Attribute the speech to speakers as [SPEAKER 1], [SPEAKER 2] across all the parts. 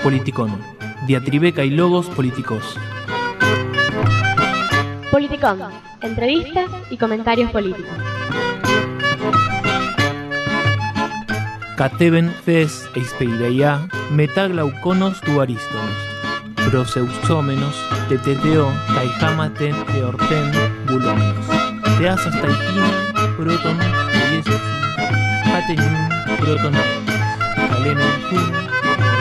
[SPEAKER 1] Politicón. Diatribeca y logos políticos.
[SPEAKER 2] Politicón. Entrevistas y comentarios políticos.
[SPEAKER 1] Cateben fes eispeireia metaglauconos tu ariston. Proseusómenos teteteo caijamaten eorten bulómenos. Teasas taipina proton yesus hatenun proton calenum cum.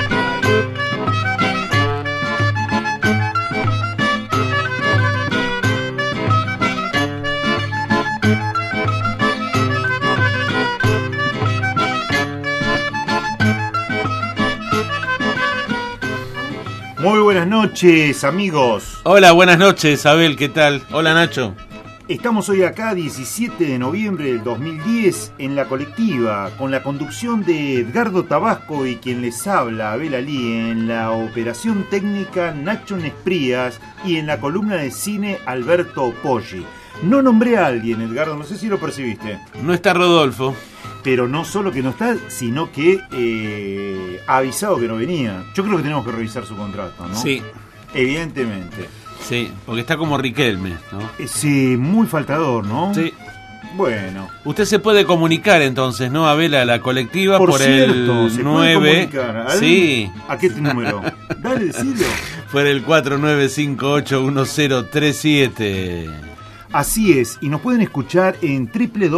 [SPEAKER 3] Muy buenas noches, amigos.
[SPEAKER 4] Hola, buenas noches, Abel, ¿qué tal? Hola, Nacho.
[SPEAKER 3] Estamos hoy acá, 17 de noviembre del 2010, en La Colectiva, con la conducción de Edgardo Tabasco y quien les habla, Abel Alí, en la operación técnica Nacho Nesprías y en la columna de cine Alberto Poggi. No nombré a alguien, Edgardo, no sé si lo percibiste.
[SPEAKER 4] No está Rodolfo.
[SPEAKER 3] Pero no solo que no está, sino que ha avisado que no venía. Yo creo que tenemos que revisar su contrato, ¿no?
[SPEAKER 4] Sí.
[SPEAKER 3] Evidentemente.
[SPEAKER 4] Sí, porque está como Riquelme, ¿no?
[SPEAKER 3] Sí, muy faltador, ¿no?
[SPEAKER 4] Sí.
[SPEAKER 3] Bueno.
[SPEAKER 4] Usted se puede comunicar entonces, ¿no, Abel, a la colectiva por
[SPEAKER 3] cierto,
[SPEAKER 4] el
[SPEAKER 3] ¿se
[SPEAKER 4] 9?
[SPEAKER 3] Puede comunicar?
[SPEAKER 4] Sí.
[SPEAKER 3] ¿A qué número? Dale, decilo.
[SPEAKER 4] Por el 49581037.
[SPEAKER 3] Así es, y nos pueden escuchar en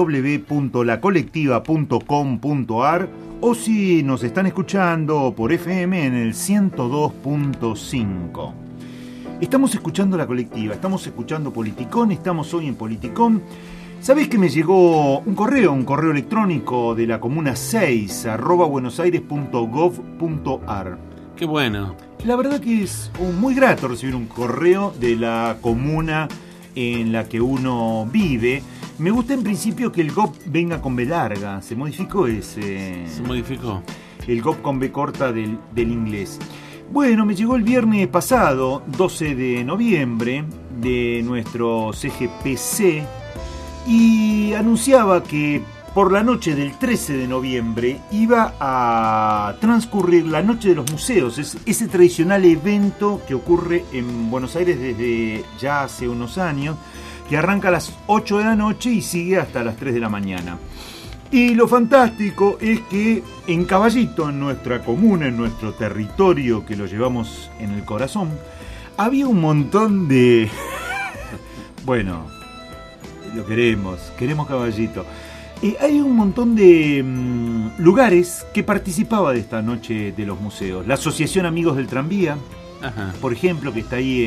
[SPEAKER 3] www.lacolectiva.com.ar o si nos están escuchando por FM en el 102.5. Estamos escuchando La Colectiva, estamos escuchando Politicón, estamos hoy en Politicón. ¿Sabés que me llegó un correo electrónico de la Comuna 6, @buenosaires.gov.ar?
[SPEAKER 4] Qué bueno.
[SPEAKER 3] La verdad que es muy grato recibir un correo de la comuna en la que uno vive. Me gusta en principio que el GOV venga con B larga. Se modificó ese.
[SPEAKER 4] Se modificó.
[SPEAKER 3] El GOV con B corta del inglés. Bueno, me llegó el viernes pasado, 12 de noviembre, de nuestro CGPC y anunciaba que por la noche del 13 de noviembre iba a transcurrir la Noche de los Museos, ese tradicional evento que ocurre en Buenos Aires desde ya hace unos años, que arranca a las 8 de la noche y sigue hasta las 3 de la mañana. Y lo fantástico es que en Caballito, en nuestra comuna, en nuestro territorio que lo llevamos en el corazón, había un montón de... Bueno, lo queremos Caballito. Hay un montón de lugares que participaba de esta Noche de los Museos. La Asociación Amigos del Tranvía, ajá, por ejemplo, que está ahí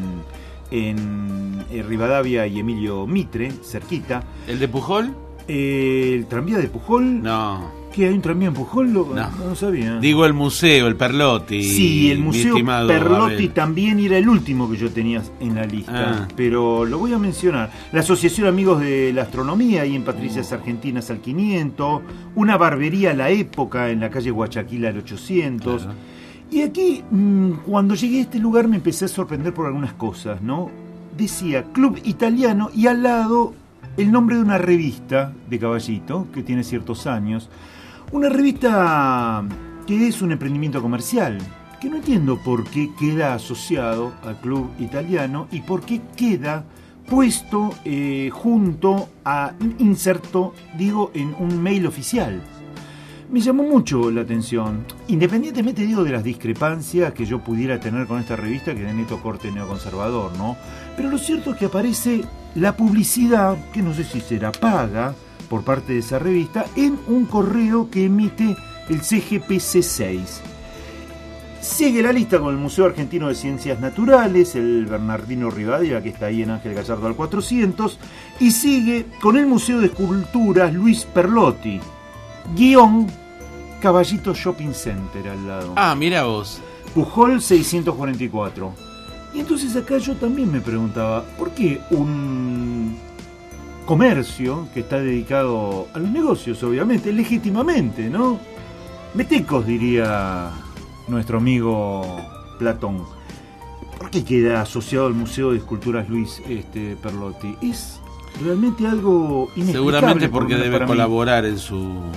[SPEAKER 3] en Rivadavia y Emilio Mitre, cerquita.
[SPEAKER 4] ¿El de Pujol?
[SPEAKER 3] ¿El tranvía de Pujol?
[SPEAKER 4] No.
[SPEAKER 3] ¿Qué, hay un tranvía en Pujol? No sabía.
[SPEAKER 4] Digo el museo, el Perlotti.
[SPEAKER 3] Sí, el museo Perlotti también era el último que yo tenía en la lista, pero lo voy a mencionar. La Asociación Amigos de la Astronomía, ahí en Patricias Argentinas al 500. Una barbería La Época en la calle Guayaquil al 800. Claro. Y aquí, cuando llegué a este lugar me empecé a sorprender por algunas cosas, ¿no? Decía Club Italiano y al lado el nombre de una revista de Caballito, que tiene ciertos años. Una revista que es un emprendimiento comercial, que no entiendo por qué queda asociado al Club Italiano y por qué queda puesto junto a inserto, en un mail oficial. Me llamó mucho la atención, independientemente, de las discrepancias que yo pudiera tener con esta revista, que es de neto corte neoconservador, ¿no? Pero lo cierto es que aparece la publicidad, que no sé si será paga por parte de esa revista, en un correo que emite el CGPC6. Sigue la lista con el Museo Argentino de Ciencias Naturales, el Bernardino Rivadavia, que está ahí en Ángel Gallardo al 400, y sigue con el Museo de Esculturas Luis Perlotti, Caballito Shopping Center al lado.
[SPEAKER 4] Ah, mira vos.
[SPEAKER 3] Pujol 644. Y entonces acá yo también me preguntaba, ¿por qué un comercio que está dedicado a los negocios, obviamente, legítimamente, ¿no? Metecos, diría nuestro amigo Platón. ¿Por qué queda asociado al Museo de Esculturas Luis Perlotti? Es realmente algo inexplicable.
[SPEAKER 4] Seguramente porque debe colaborar en su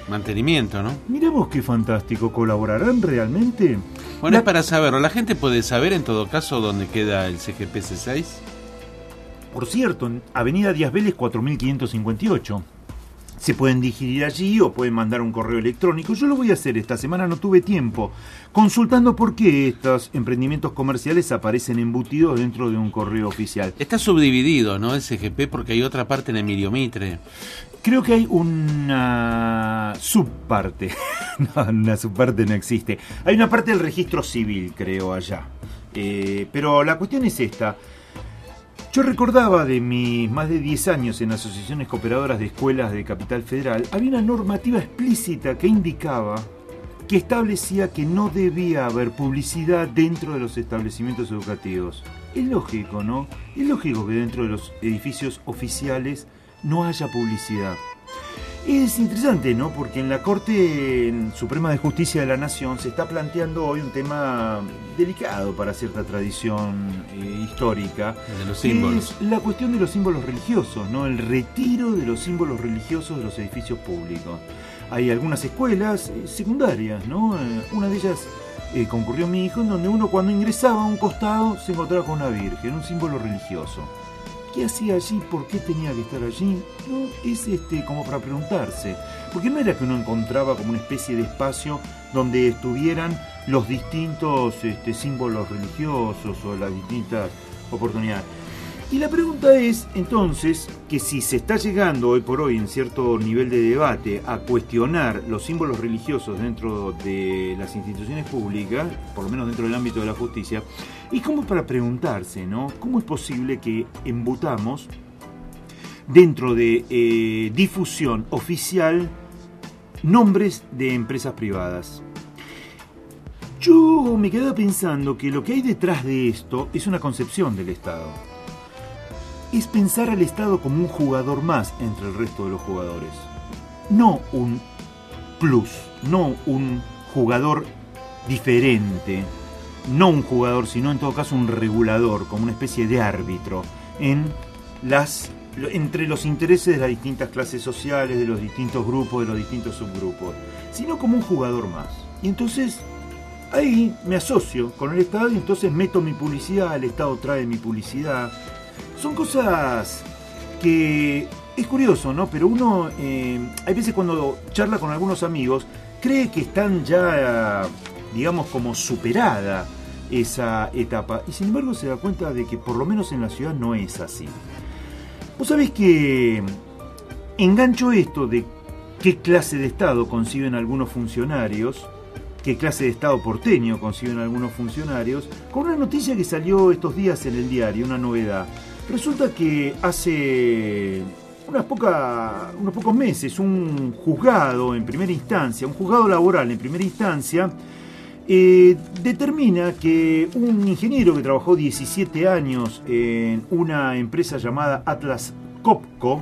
[SPEAKER 4] mantenimiento, ¿no?
[SPEAKER 3] Mirá vos qué fantástico. ¿Colaborarán realmente?
[SPEAKER 4] Bueno, es para saberlo. La gente puede saber, en todo caso, dónde queda el CGP C6.
[SPEAKER 3] Por cierto, en Avenida Díaz Vélez 4558. Se pueden dirigir allí o pueden mandar un correo electrónico. Yo lo voy a hacer esta semana, no tuve tiempo, consultando por qué estos emprendimientos comerciales aparecen embutidos dentro de un correo oficial.
[SPEAKER 4] Está subdividido, ¿no? El CGP, porque hay otra parte en Emilio Mitre.
[SPEAKER 3] Creo que hay una subparte. No, una subparte no existe. Hay una parte del registro civil, creo, allá. Pero la cuestión es esta. Yo recordaba de mis más de 10 años en asociaciones cooperadoras de escuelas de Capital Federal, había una normativa explícita que indicaba, que establecía que no debía haber publicidad dentro de los establecimientos educativos. Es lógico, ¿no? Es lógico que dentro de los edificios oficiales no haya publicidad. Es interesante, ¿no? Porque en la Corte Suprema de Justicia de la Nación se está planteando hoy un tema delicado para cierta tradición histórica.
[SPEAKER 4] De los símbolos.
[SPEAKER 3] Es la cuestión de los símbolos religiosos, ¿no? El retiro de los símbolos religiosos de los edificios públicos. Hay algunas escuelas secundarias, ¿no? Una de ellas concurrió mi hijo, en donde uno cuando ingresaba a un costado se encontraba con una virgen, un símbolo religioso. ¿Qué hacía allí? ¿Por qué tenía que estar allí? No, es como para preguntarse. Porque no era que uno encontraba como una especie de espacio donde estuvieran los distintos símbolos religiosos o las distintas oportunidades. Y la pregunta es, entonces, que si se está llegando hoy por hoy en cierto nivel de debate a cuestionar los símbolos religiosos dentro de las instituciones públicas, por lo menos dentro del ámbito de la justicia, y como para preguntarse, ¿no? ¿Cómo es posible que embutamos dentro de difusión oficial nombres de empresas privadas? Yo me quedaba pensando que lo que hay detrás de esto es una concepción del Estado. Es pensar al Estado como un jugador más entre el resto de los jugadores. No un plus, no un jugador diferente, no un jugador, sino en todo caso un regulador, como una especie de árbitro entre los intereses de las distintas clases sociales, de los distintos grupos, de los distintos subgrupos, sino como un jugador más. Y entonces ahí me asocio con el Estado y entonces meto mi publicidad, el Estado trae mi publicidad. Son cosas que es curioso, ¿no? Pero uno, hay veces cuando charla con algunos amigos, cree que están ya, digamos, como superada esa etapa. Y sin embargo se da cuenta de que por lo menos en la ciudad no es así. Vos sabés que engancho esto de qué clase de Estado conciben algunos funcionarios, qué clase de Estado porteño conciben algunos funcionarios, con una noticia que salió estos días en el diario, una novedad. Resulta que hace unos pocos meses un juzgado en primera instancia, un juzgado laboral en primera instancia, determina que un ingeniero que trabajó 17 años en una empresa llamada Atlas Copco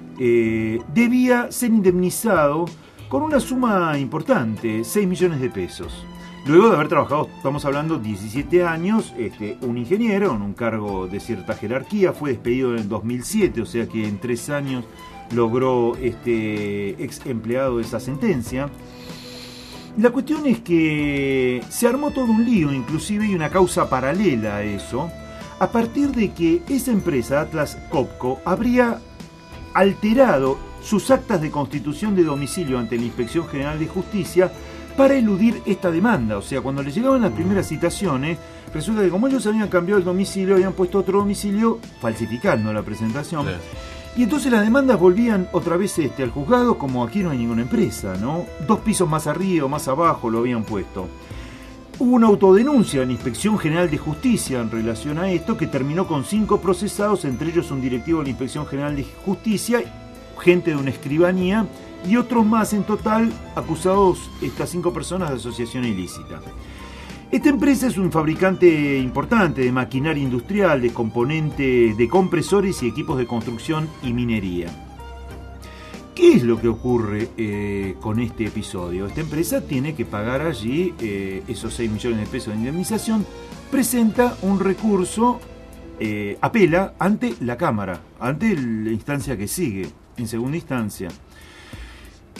[SPEAKER 3] debía ser indemnizado con una suma importante, 6 millones de pesos. Luego de haber trabajado, estamos hablando, 17 años, un ingeniero en un cargo de cierta jerarquía, fue despedido en el 2007, o sea que en 3 años logró ex empleado esa sentencia. La cuestión es que se armó todo un lío, inclusive hay una causa paralela a eso, a partir de que esa empresa, Atlas Copco, habría alterado sus actas de constitución de domicilio ante la Inspección General de Justicia para eludir esta demanda. O sea, cuando le llegaban las primeras citaciones, resulta que como ellos habían cambiado el domicilio, habían puesto otro domicilio, falsificando la presentación. Sí. Y entonces las demandas volvían otra vez al juzgado, como aquí no hay ninguna empresa, ¿no? 2 pisos más arriba o más abajo lo habían puesto. Hubo una autodenuncia en la Inspección General de Justicia en relación a esto, que terminó con 5 procesados, entre ellos un directivo de la Inspección General de Justicia, gente de una escribanía, y otros más en total acusados, estas 5 personas, de asociación ilícita. Esta empresa es un fabricante importante de maquinaria industrial, de componentes, de compresores y equipos de construcción y minería. ¿Qué es lo que ocurre con este episodio? Esta empresa tiene que pagar allí esos 6 millones de pesos de indemnización, presenta un recurso, apela ante la Cámara, ante la instancia que sigue, en segunda instancia. Y resulta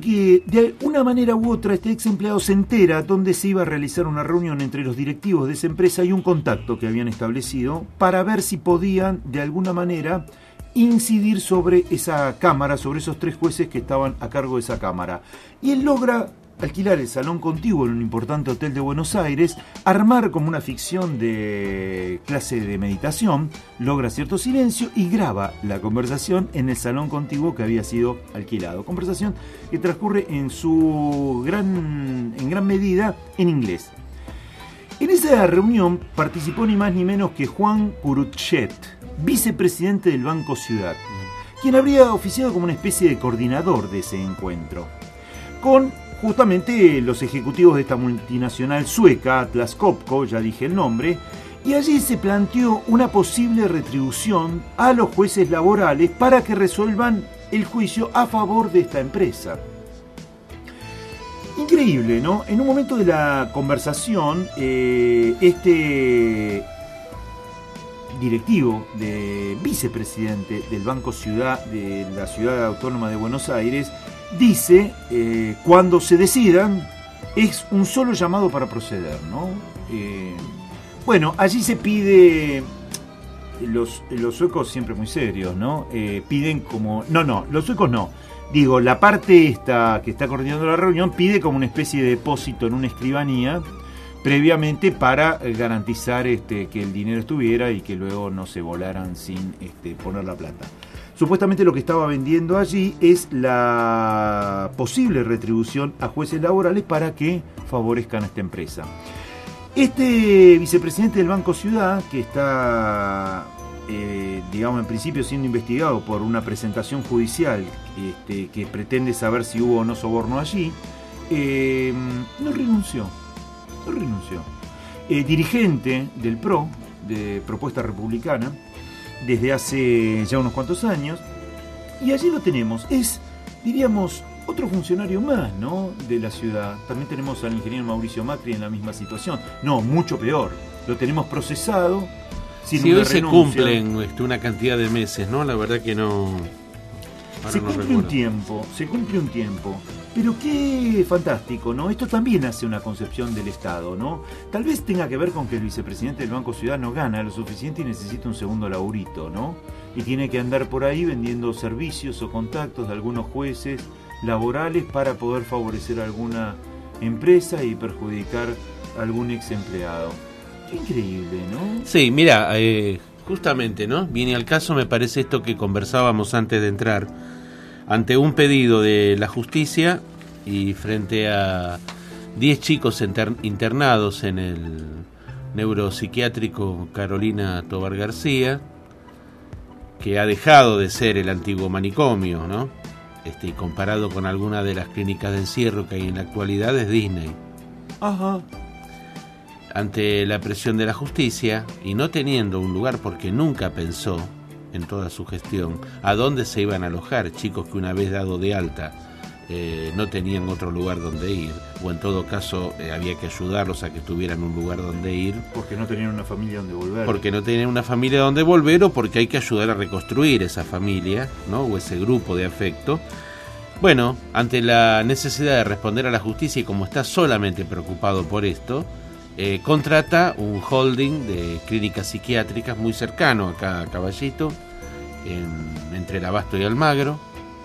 [SPEAKER 3] que de una manera u otra este ex empleado se entera dónde se iba a realizar una reunión entre los directivos de esa empresa y un contacto que habían establecido para ver si podían de alguna manera incidir sobre esa cámara, sobre esos 3 jueces que estaban a cargo de esa cámara. Y él logra alquilar el salón contiguo en un importante hotel de Buenos Aires, armar como una ficción de clase de meditación, logra cierto silencio y graba la conversación en el salón contiguo que había sido alquilado. Conversación que transcurre en gran medida en inglés. En esa reunión participó ni más ni menos que Juan Curuchet, vicepresidente del Banco Ciudad, quien habría oficiado como una especie de coordinador de ese encuentro, con justamente los ejecutivos de esta multinacional sueca, Atlas Copco, ya dije el nombre, y allí se planteó una posible retribución a los jueces laborales para que resuelvan el juicio a favor de esta empresa. Increíble, ¿no? En un momento de la conversación, este directivo, vicepresidente del Banco Ciudad, de la Ciudad Autónoma de Buenos Aires, dice, cuando se decidan, es un solo llamado para proceder, ¿no? Bueno, allí se pide, los suecos siempre muy serios, ¿no? Piden como, no, los suecos no, digo, la parte esta que está coordinando la reunión pide como una especie de depósito en una escribanía, previamente para garantizar que el dinero estuviera y que luego no se volaran sin poner la plata. Supuestamente lo que estaba vendiendo allí es la posible retribución a jueces laborales para que favorezcan a esta empresa. Este vicepresidente del Banco Ciudad, que está, digamos, en principio siendo investigado por una presentación judicial que pretende saber si hubo o no soborno allí, no renunció. Dirigente del PRO, de Propuesta Republicana, desde hace ya unos cuantos años, y allí lo tenemos, es, diríamos, otro funcionario más, ¿no?, de la ciudad. También tenemos al ingeniero Mauricio Macri en la misma situación, no, mucho peor, lo tenemos procesado sin una renuncia.
[SPEAKER 4] Se cumplen una cantidad de meses, ¿no? La verdad que no...
[SPEAKER 3] Se cumple un tiempo, pero qué fantástico, ¿no? Esto también hace una concepción del Estado, ¿no? Tal vez tenga que ver con que el vicepresidente del Banco Ciudad no gana lo suficiente y necesita un segundo laburito, ¿no? Y tiene que andar por ahí vendiendo servicios o contactos de algunos jueces laborales para poder favorecer a alguna empresa y perjudicar a algún ex empleado. Qué increíble, ¿no?
[SPEAKER 4] Sí, mira, justamente, ¿no? Viene al caso, me parece esto que conversábamos antes de entrar. Ante un pedido de la justicia y frente a 10 chicos internados en el neuropsiquiátrico Carolina Tobar García, que ha dejado de ser el antiguo manicomio, ¿no? Y comparado con alguna de las clínicas de encierro que hay en la actualidad, es Disney.
[SPEAKER 3] Ajá.
[SPEAKER 4] Ante la presión de la justicia y no teniendo un lugar, porque nunca pensó en toda su gestión a dónde se iban a alojar chicos que una vez dado de alta no tenían otro lugar donde ir, o en todo caso había que ayudarlos a que tuvieran un lugar donde ir
[SPEAKER 3] porque no tenían una familia donde
[SPEAKER 4] volver, o porque hay que ayudar a reconstruir esa familia, ¿no?, o ese grupo de afecto. Bueno, ante la necesidad de responder a la justicia, y como está solamente preocupado por esto, contrata un holding de clínicas psiquiátricas muy cercano acá a Caballito, entre el Abasto y Almagro.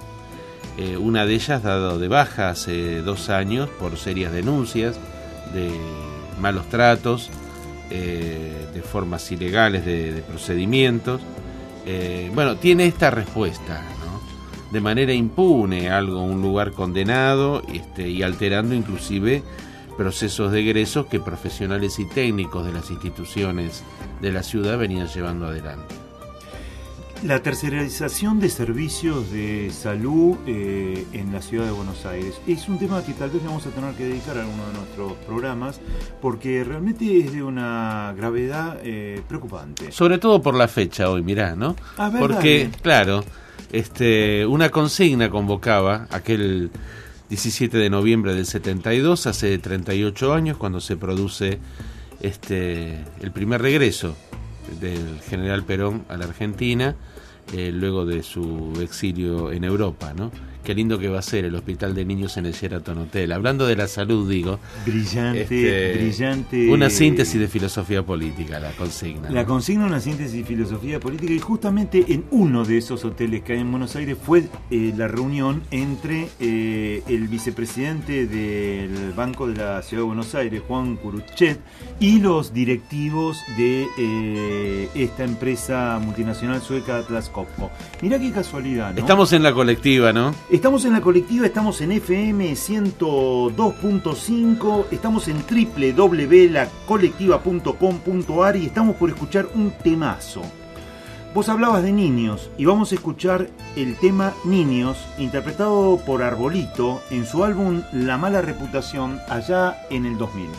[SPEAKER 4] Una de ellas dado de baja hace 2 años por serias denuncias de malos tratos, de formas ilegales de procedimientos. Bueno, tiene esta respuesta, ¿no?, de manera impune, un lugar condenado, y alterando inclusive procesos de egresos que profesionales y técnicos de las instituciones de la ciudad venían llevando adelante.
[SPEAKER 3] La tercerización de servicios de salud en la ciudad de Buenos Aires es un tema que tal vez le vamos a tener que dedicar a alguno de nuestros programas, porque realmente es de una gravedad preocupante.
[SPEAKER 4] Sobre todo por la fecha hoy, mirá, ¿no? Porque, claro, una consigna convocaba aquel 17 de noviembre del 72, hace 38 años, cuando se produce el primer regreso del general Perón a la Argentina, luego de su exilio en Europa, ¿no?, qué lindo que va a ser el Hospital de Niños en el Sheraton Hotel. Hablando de la salud, digo.
[SPEAKER 3] Brillante.
[SPEAKER 4] Una síntesis de filosofía política, la consigna.
[SPEAKER 3] La consigna, una síntesis de filosofía política, y justamente en uno de esos hoteles que hay en Buenos Aires fue la reunión entre el vicepresidente del Banco de la Ciudad de Buenos Aires, Juan Curuchet, y los directivos de esta empresa multinacional sueca Atlas Copco. Mirá qué casualidad, ¿no?
[SPEAKER 4] Estamos en la colectiva, ¿no?
[SPEAKER 3] Estamos en la colectiva, estamos en FM 102.5, estamos en www.lacolectiva.com.ar y estamos por escuchar un temazo. Vos hablabas de niños y vamos a escuchar el tema Niños, interpretado por Arbolito en su álbum La Mala Reputación, allá en el 2000.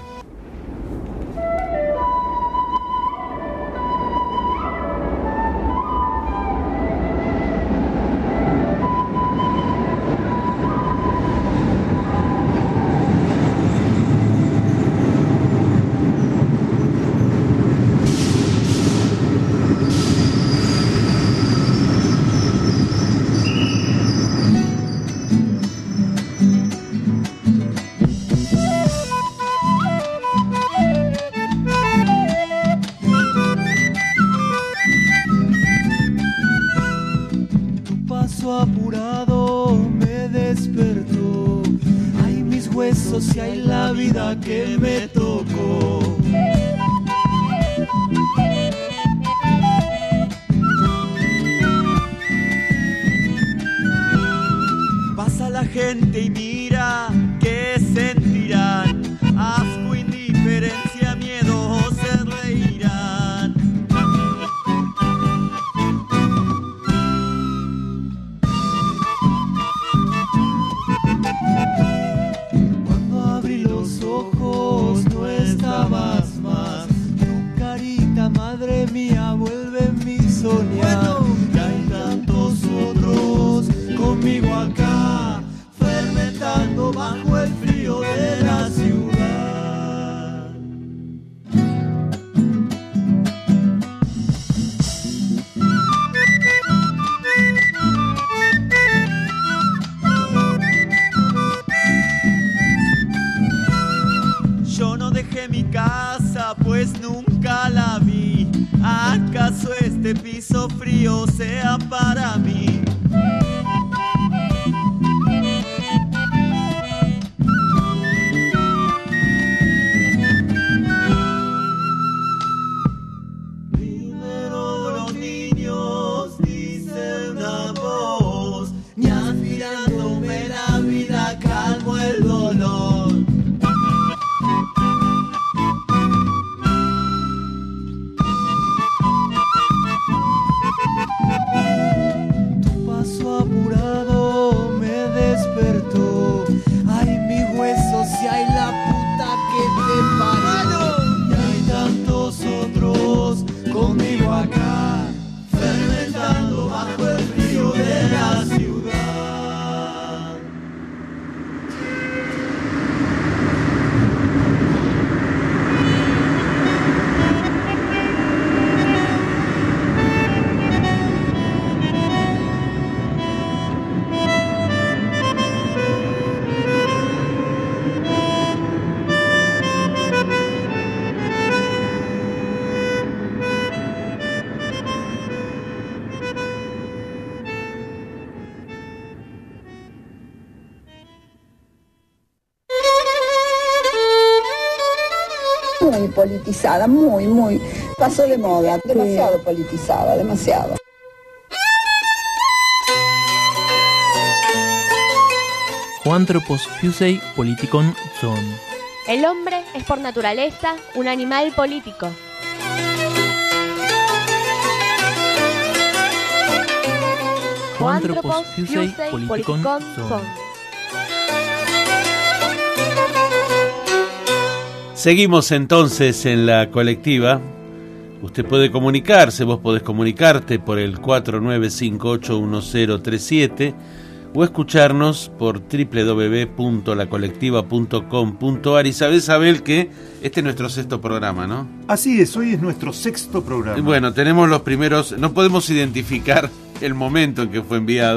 [SPEAKER 5] Apurado me despertó, ay mis huesos y ay la vida que me tocó. Pasa la gente y mira, ¿qué sentirán? Asco, indiferencia, miedo, se reirán. Cuando abrí los ojos no estabas más. Tu carita, madre mía, vuelve mi soñar. Y hay tantos otros conmigo acá, fermentando bajo el frío de la ciudad. Yo no dejé mi casa, pues nunca la vi. ¿Acaso este piso frío sea para mí? Primero los niños, dice una voz, ni aspirándome la vida calmo el dolor. Tu paso apurado me despertó, ay mis huesos y ay la puta que te parió. Y hay tantos otros conmigo acá, fermentando bajo el frío de la ciudad.
[SPEAKER 6] Muy politizada, muy, pasó de moda, demasiado politizada, demasiado.
[SPEAKER 1] Juantropos fusei politikon son.
[SPEAKER 2] El hombre es por naturaleza un animal político.
[SPEAKER 1] Juantropos fusei politikon son.
[SPEAKER 4] Seguimos entonces en la colectiva. Usted puede comunicarse, vos podés comunicarte por el 49581037 o escucharnos por www.lacolectiva.com.ar. Y sabés, Abel, que este es nuestro 6º programa, ¿no?
[SPEAKER 3] Así es, hoy es nuestro 6º programa.
[SPEAKER 4] Bueno, tenemos los primeros, no podemos identificar el momento en que fue enviado,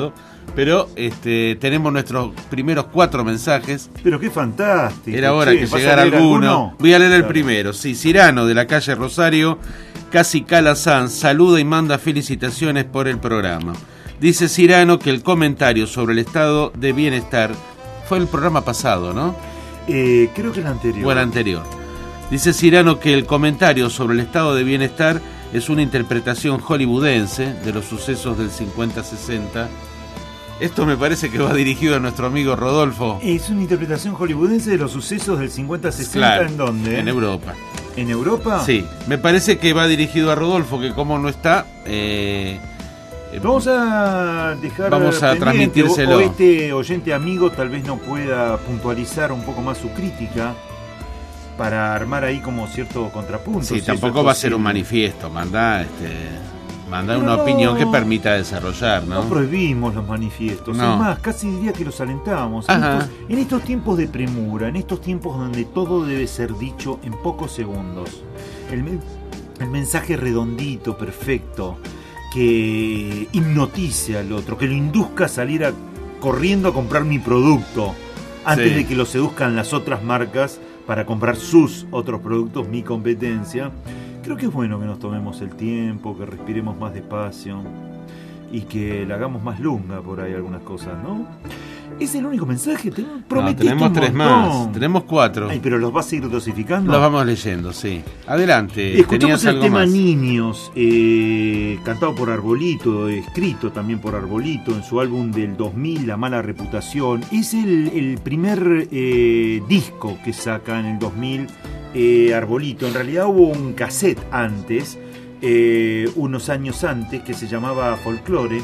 [SPEAKER 4] Pero tenemos nuestros primeros 4 mensajes.
[SPEAKER 3] Pero qué fantástico.
[SPEAKER 4] Era hora que llegara alguno. Voy a leer el primero. Sí, Cirano, de la calle Rosario, Casi Calazán, saluda y manda felicitaciones por el programa. Dice Cirano que el comentario sobre el estado de bienestar fue el programa pasado, ¿no?
[SPEAKER 3] Creo que el anterior.
[SPEAKER 4] O el anterior. Dice Cirano que el comentario sobre el estado de bienestar es una interpretación hollywoodense de los sucesos del 50-60. Esto me parece que va dirigido a nuestro amigo Rodolfo.
[SPEAKER 3] Es una interpretación hollywoodense de los sucesos del 50-60,
[SPEAKER 4] claro,
[SPEAKER 3] ¿en dónde?
[SPEAKER 4] En Europa.
[SPEAKER 3] ¿En Europa?
[SPEAKER 4] Sí, me parece que va dirigido a Rodolfo, que como no está...
[SPEAKER 3] vamos a dejar
[SPEAKER 4] vamos a transmitírselo.
[SPEAKER 3] O este oyente amigo tal vez no pueda puntualizar un poco más su crítica para armar ahí como cierto contrapunto.
[SPEAKER 4] Sí, si tampoco va a ser un manifiesto, mandar una opinión que permita desarrollar, ¿no?
[SPEAKER 3] No prohibimos los manifiestos,
[SPEAKER 4] no.
[SPEAKER 3] Es más, casi diría que los alentamos. En estos tiempos de premura, en estos tiempos donde todo debe ser dicho en pocos segundos, el mensaje redondito, perfecto, que hipnotice al otro, que lo induzca a salir corriendo a comprar mi producto antes de que lo seduzcan las otras marcas para comprar sus otros productos, mi competencia. Creo que es bueno que nos tomemos el tiempo, que respiremos más despacio y que le hagamos más lunga por ahí algunas cosas, ¿no? ¿Es el único mensaje?
[SPEAKER 4] Tenemos 3 más, tenemos 4.
[SPEAKER 3] Ay, pero los vas a ir dosificando.
[SPEAKER 4] Los vamos leyendo, sí. Adelante.
[SPEAKER 3] Escuchamos el tema
[SPEAKER 4] más?
[SPEAKER 3] Niños, cantado por Arbolito, escrito también por Arbolito en su álbum del 2000, La Mala Reputación. Es el primer disco que saca en el 2000 Arbolito. En realidad hubo un cassette antes, unos años antes, que se llamaba Folklore.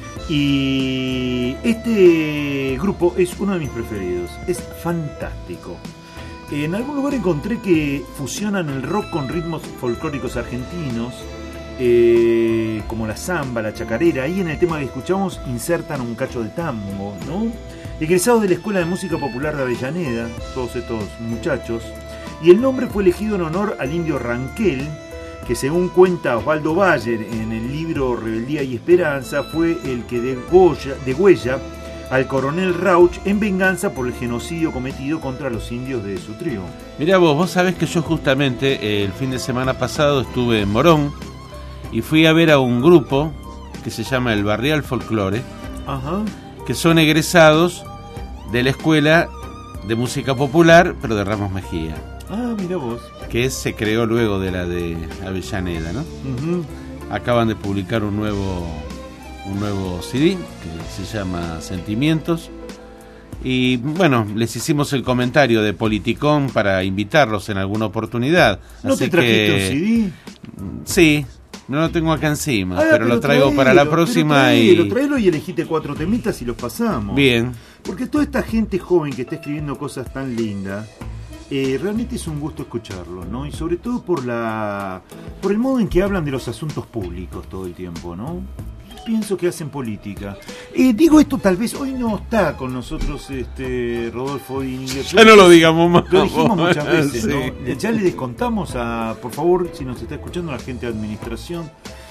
[SPEAKER 3] Y este grupo es uno de mis preferidos, es fantástico. En algún lugar encontré que fusionan el rock con ritmos folclóricos argentinos, como la samba, la chacarera. Ahí en el tema que escuchamos insertan un cacho de tango, ¿no? Egresados de la Escuela de Música Popular de Avellaneda, todos estos muchachos. Y el nombre fue elegido en honor al indio Ranquel, que según cuenta Osvaldo Bayer en el libro Rebeldía y Esperanza, fue el que degüella al coronel Rauch en venganza por el genocidio cometido contra los indios de su tribu.
[SPEAKER 4] Mirá vos sabés que yo justamente el fin de semana pasado estuve en Morón y fui a ver a un grupo que se llama el Barrial Folklore, que son egresados de la Escuela de Música Popular, pero de Ramos Mejía.
[SPEAKER 3] Ah, mirá vos.
[SPEAKER 4] Que se creó luego de la de Avellaneda, ¿no? Acaban de publicar un nuevo CD que se llama Sentimientos. Y bueno, les hicimos el comentario de Politicón para invitarlos en alguna oportunidad.
[SPEAKER 3] ¿No te trajiste un CD?
[SPEAKER 4] Sí, no lo tengo acá encima, pero lo traigo para la próxima.
[SPEAKER 3] Traelo y elegiste 4 temitas y los pasamos.
[SPEAKER 4] Bien.
[SPEAKER 3] Porque toda esta gente joven que está escribiendo cosas tan lindas, realmente es un gusto escucharlo, ¿no? Y sobre todo por el modo en que hablan de los asuntos públicos todo el tiempo, ¿no? Pienso que hacen política. Digo esto, tal vez hoy no está con nosotros Rodolfo y
[SPEAKER 4] ya no lo digamos más.
[SPEAKER 3] Lo dijimos muchas veces,
[SPEAKER 4] sí.
[SPEAKER 3] ¿No? Ya le descontamos por favor, si nos está escuchando la gente de administración.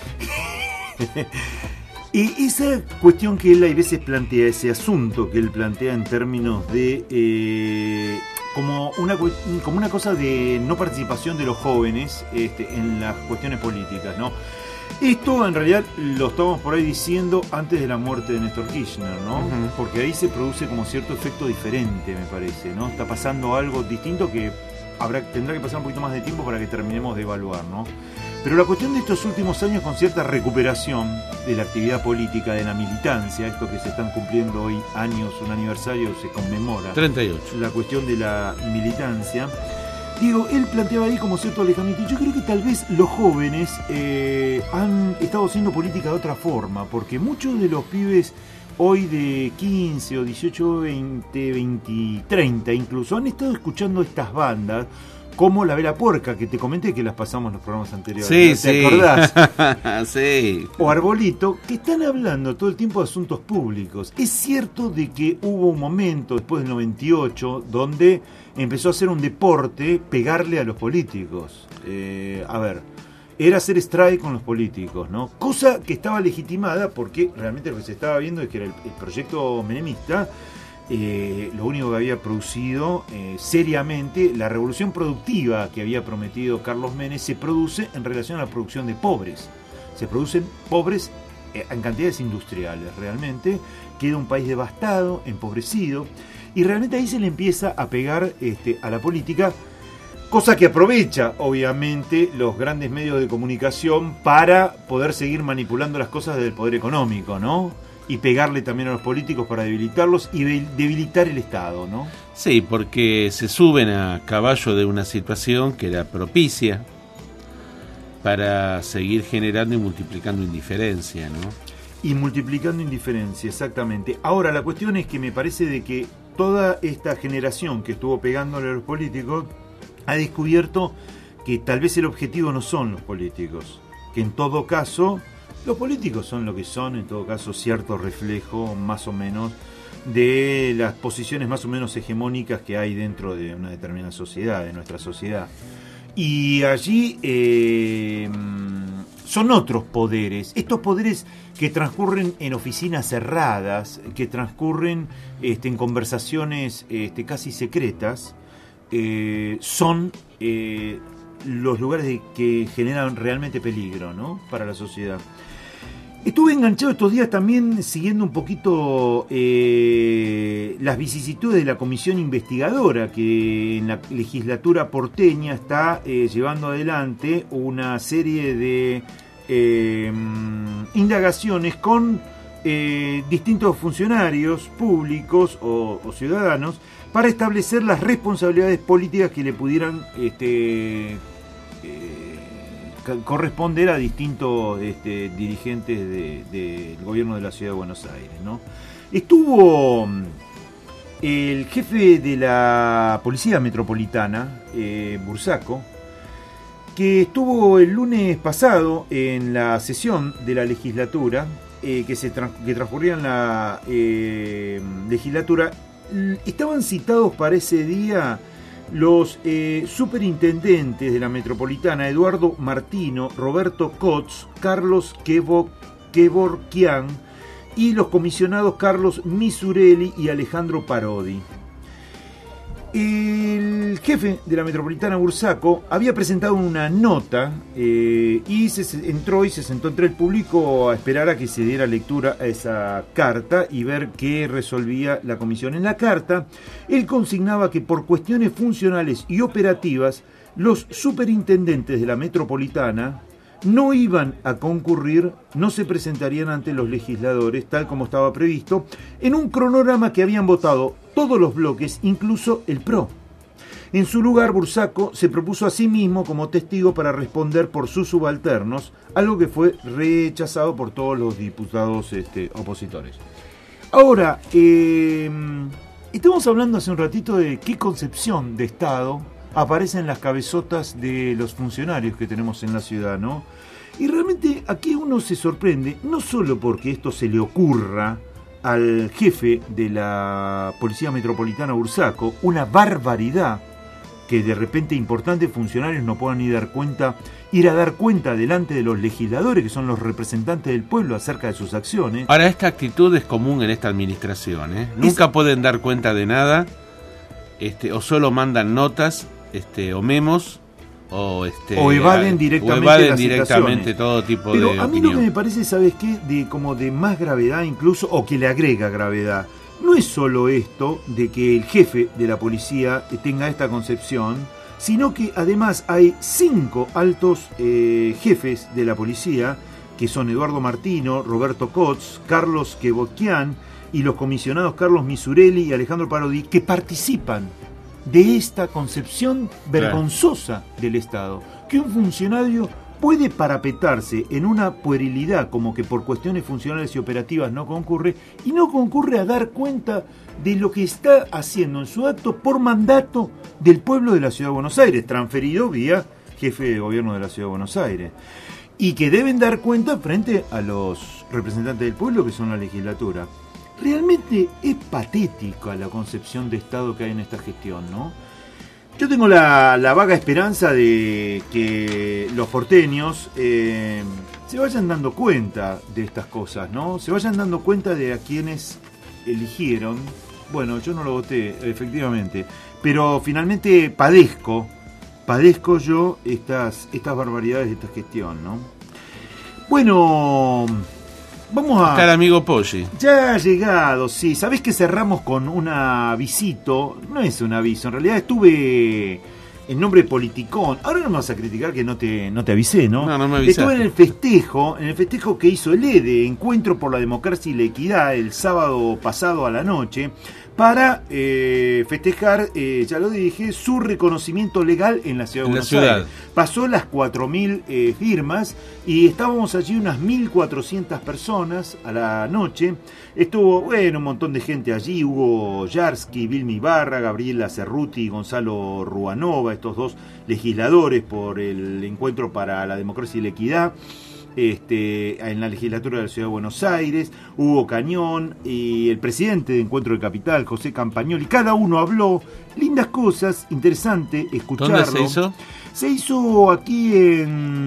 [SPEAKER 3] Y esa cuestión que él a veces plantea, ese asunto que él plantea en términos de como una cosa de no participación de los jóvenes en las cuestiones políticas, ¿no? Esto en realidad lo estábamos por ahí diciendo antes de la muerte de Néstor Kirchner, ¿no? Porque ahí se produce como cierto efecto diferente, me parece, ¿no? Está pasando algo distinto que tendrá que pasar un poquito más de tiempo para que terminemos de evaluar, ¿no? Pero la cuestión de estos últimos años, con cierta recuperación de la actividad política, de la militancia, esto que se están cumpliendo hoy años, un aniversario, se conmemora
[SPEAKER 4] 38.
[SPEAKER 3] La cuestión de la militancia. Digo, él planteaba ahí como cierto alejamiento. Yo creo que tal vez los jóvenes han estado haciendo política de otra forma, porque muchos de los pibes hoy de 15 o 18, 20, 20, 30 incluso, han estado escuchando estas bandas, como La Vela Puerca, que te comenté que las pasamos en los programas anteriores.
[SPEAKER 4] Sí,
[SPEAKER 3] ¿Te acordás?
[SPEAKER 4] Sí.
[SPEAKER 3] O Arbolito, que están hablando todo el tiempo de asuntos públicos. Es cierto de que hubo un momento, después del 98, donde empezó a ser un deporte pegarle a los políticos. era hacer strike con los políticos, ¿no? Cosa que estaba legitimada porque realmente lo que se estaba viendo es que era el proyecto menemista, lo único que había producido seriamente, la revolución productiva que había prometido Carlos Menem se produce en relación a la producción de pobres. Se producen pobres en cantidades industriales, realmente. Queda un país devastado, empobrecido, y realmente ahí se le empieza a pegar a la política, cosa que aprovecha, obviamente, los grandes medios de comunicación para poder seguir manipulando las cosas del poder económico, ¿no? Y pegarle también a los políticos para debilitarlos y debilitar el Estado, ¿no?
[SPEAKER 4] Sí, porque se suben a caballo de una situación que era propicia para seguir generando y multiplicando indiferencia, ¿no?
[SPEAKER 3] Y multiplicando indiferencia, exactamente. Ahora, la cuestión es que me parece de que toda esta generación que estuvo pegándole a los políticos ha descubierto que tal vez el objetivo no son los políticos, que en todo caso los políticos son lo que son, en todo caso cierto reflejo más o menos de las posiciones más o menos hegemónicas que hay dentro de una determinada sociedad, de nuestra sociedad. Y allí son otros poderes, estos poderes que transcurren en oficinas cerradas, que transcurren en conversaciones casi secretas, son los lugares que generan realmente peligro, ¿no?, para la sociedad. Estuve enganchado estos días también siguiendo un poquito las vicisitudes de la comisión investigadora que en la legislatura porteña está llevando adelante una serie de indagaciones con distintos funcionarios públicos o ciudadanos para establecer las responsabilidades políticas que le pudieran corresponder a distintos dirigentes del gobierno de la Ciudad de Buenos Aires, ¿no? Estuvo el jefe de la Policía Metropolitana, Bursaco, que estuvo el lunes pasado en la sesión de la legislatura, que transcurría en la legislatura. Estaban citados para ese día los superintendentes de la Metropolitana, Eduardo Martino, Roberto Kotz, Carlos Kevorkian, y los comisionados Carlos Misurelli y Alejandro Parodi. El jefe de la Metropolitana, Bursaco, había presentado una nota y se sentó entre el público a esperar a que se diera lectura a esa carta y ver qué resolvía la comisión. En la carta, él consignaba que por cuestiones funcionales y operativas, los superintendentes de la Metropolitana no iban a concurrir, no se presentarían ante los legisladores, tal como estaba previsto, en un cronograma que habían votado todos los bloques, incluso el PRO. En su lugar, Bursaco se propuso a sí mismo como testigo para responder por sus subalternos, algo que fue rechazado por todos los diputados opositores. Ahora, estamos hablando hace un ratito de qué concepción de Estado aparece en las cabezotas de los funcionarios que tenemos en la ciudad, ¿no? Y realmente aquí uno se sorprende, no solo porque esto se le ocurra al jefe de la Policía Metropolitana, Bursaco, una barbaridad que de repente importantes funcionarios no puedan ir a dar cuenta delante de los legisladores, que son los representantes del pueblo, acerca de sus acciones.
[SPEAKER 4] Ahora, esta actitud es común en esta administración, ¿eh? Nunca pueden dar cuenta de nada, o solo mandan notas, o memos, o evaden directamente todo tipo de opinión.
[SPEAKER 3] Pero a mí lo que me parece, ¿sabes qué? De más gravedad incluso, o que le agrega gravedad, no es solo esto de que el jefe de la policía tenga esta concepción, sino que además hay 5 altos jefes de la policía, que son Eduardo Martino, Roberto Kotz, Carlos Kevorkian y los comisionados Carlos Misurelli y Alejandro Parodi, que participan de esta concepción vergonzosa del Estado, que un funcionario puede parapetarse en una puerilidad como que por cuestiones funcionales y operativas no concurre, y no concurre a dar cuenta de lo que está haciendo en su acto por mandato del pueblo de la Ciudad de Buenos Aires, transferido vía jefe de gobierno de la Ciudad de Buenos Aires, y que deben dar cuenta frente a los representantes del pueblo, que son la legislatura. Realmente es patética la concepción de Estado que hay en esta gestión, ¿no? Yo tengo la vaga esperanza de que los porteños se vayan dando cuenta de estas cosas, ¿no? Se vayan dando cuenta de a quienes eligieron. Bueno, yo no lo voté, efectivamente, pero finalmente padezco yo estas barbaridades de esta gestión, ¿no? Bueno, vamos a...
[SPEAKER 4] Está el amigo Poggi.
[SPEAKER 3] Ya ha llegado, sí. ¿Sabés que cerramos con un avisito? No es un aviso, en realidad estuve en nombre politicón. Ahora no me vas a criticar que no te avisé, ¿no?
[SPEAKER 4] No me avisaste.
[SPEAKER 3] Estuve en el festejo que hizo el EDE, Encuentro por la Democracia y la Equidad, el sábado pasado a la noche, para festejar, ya lo dije, su reconocimiento legal en la ciudad de Buenos Aires. Pasó las 4.000 firmas y estábamos allí unas 1.400 personas a la noche. Estuvo, un montón de gente allí. Hugo Yarsky, Vilma Ibarra, Gabriela Cerruti y Gonzalo Ruanova, estos dos legisladores por el Encuentro para la Democracia y la Equidad. En la legislatura de la Ciudad de Buenos Aires, Hugo Cañón y el presidente de Encuentro de Capital, José Campagnoli. Cada uno habló lindas cosas, interesante escucharlo.
[SPEAKER 4] ¿Dónde se hizo?
[SPEAKER 3] Se hizo aquí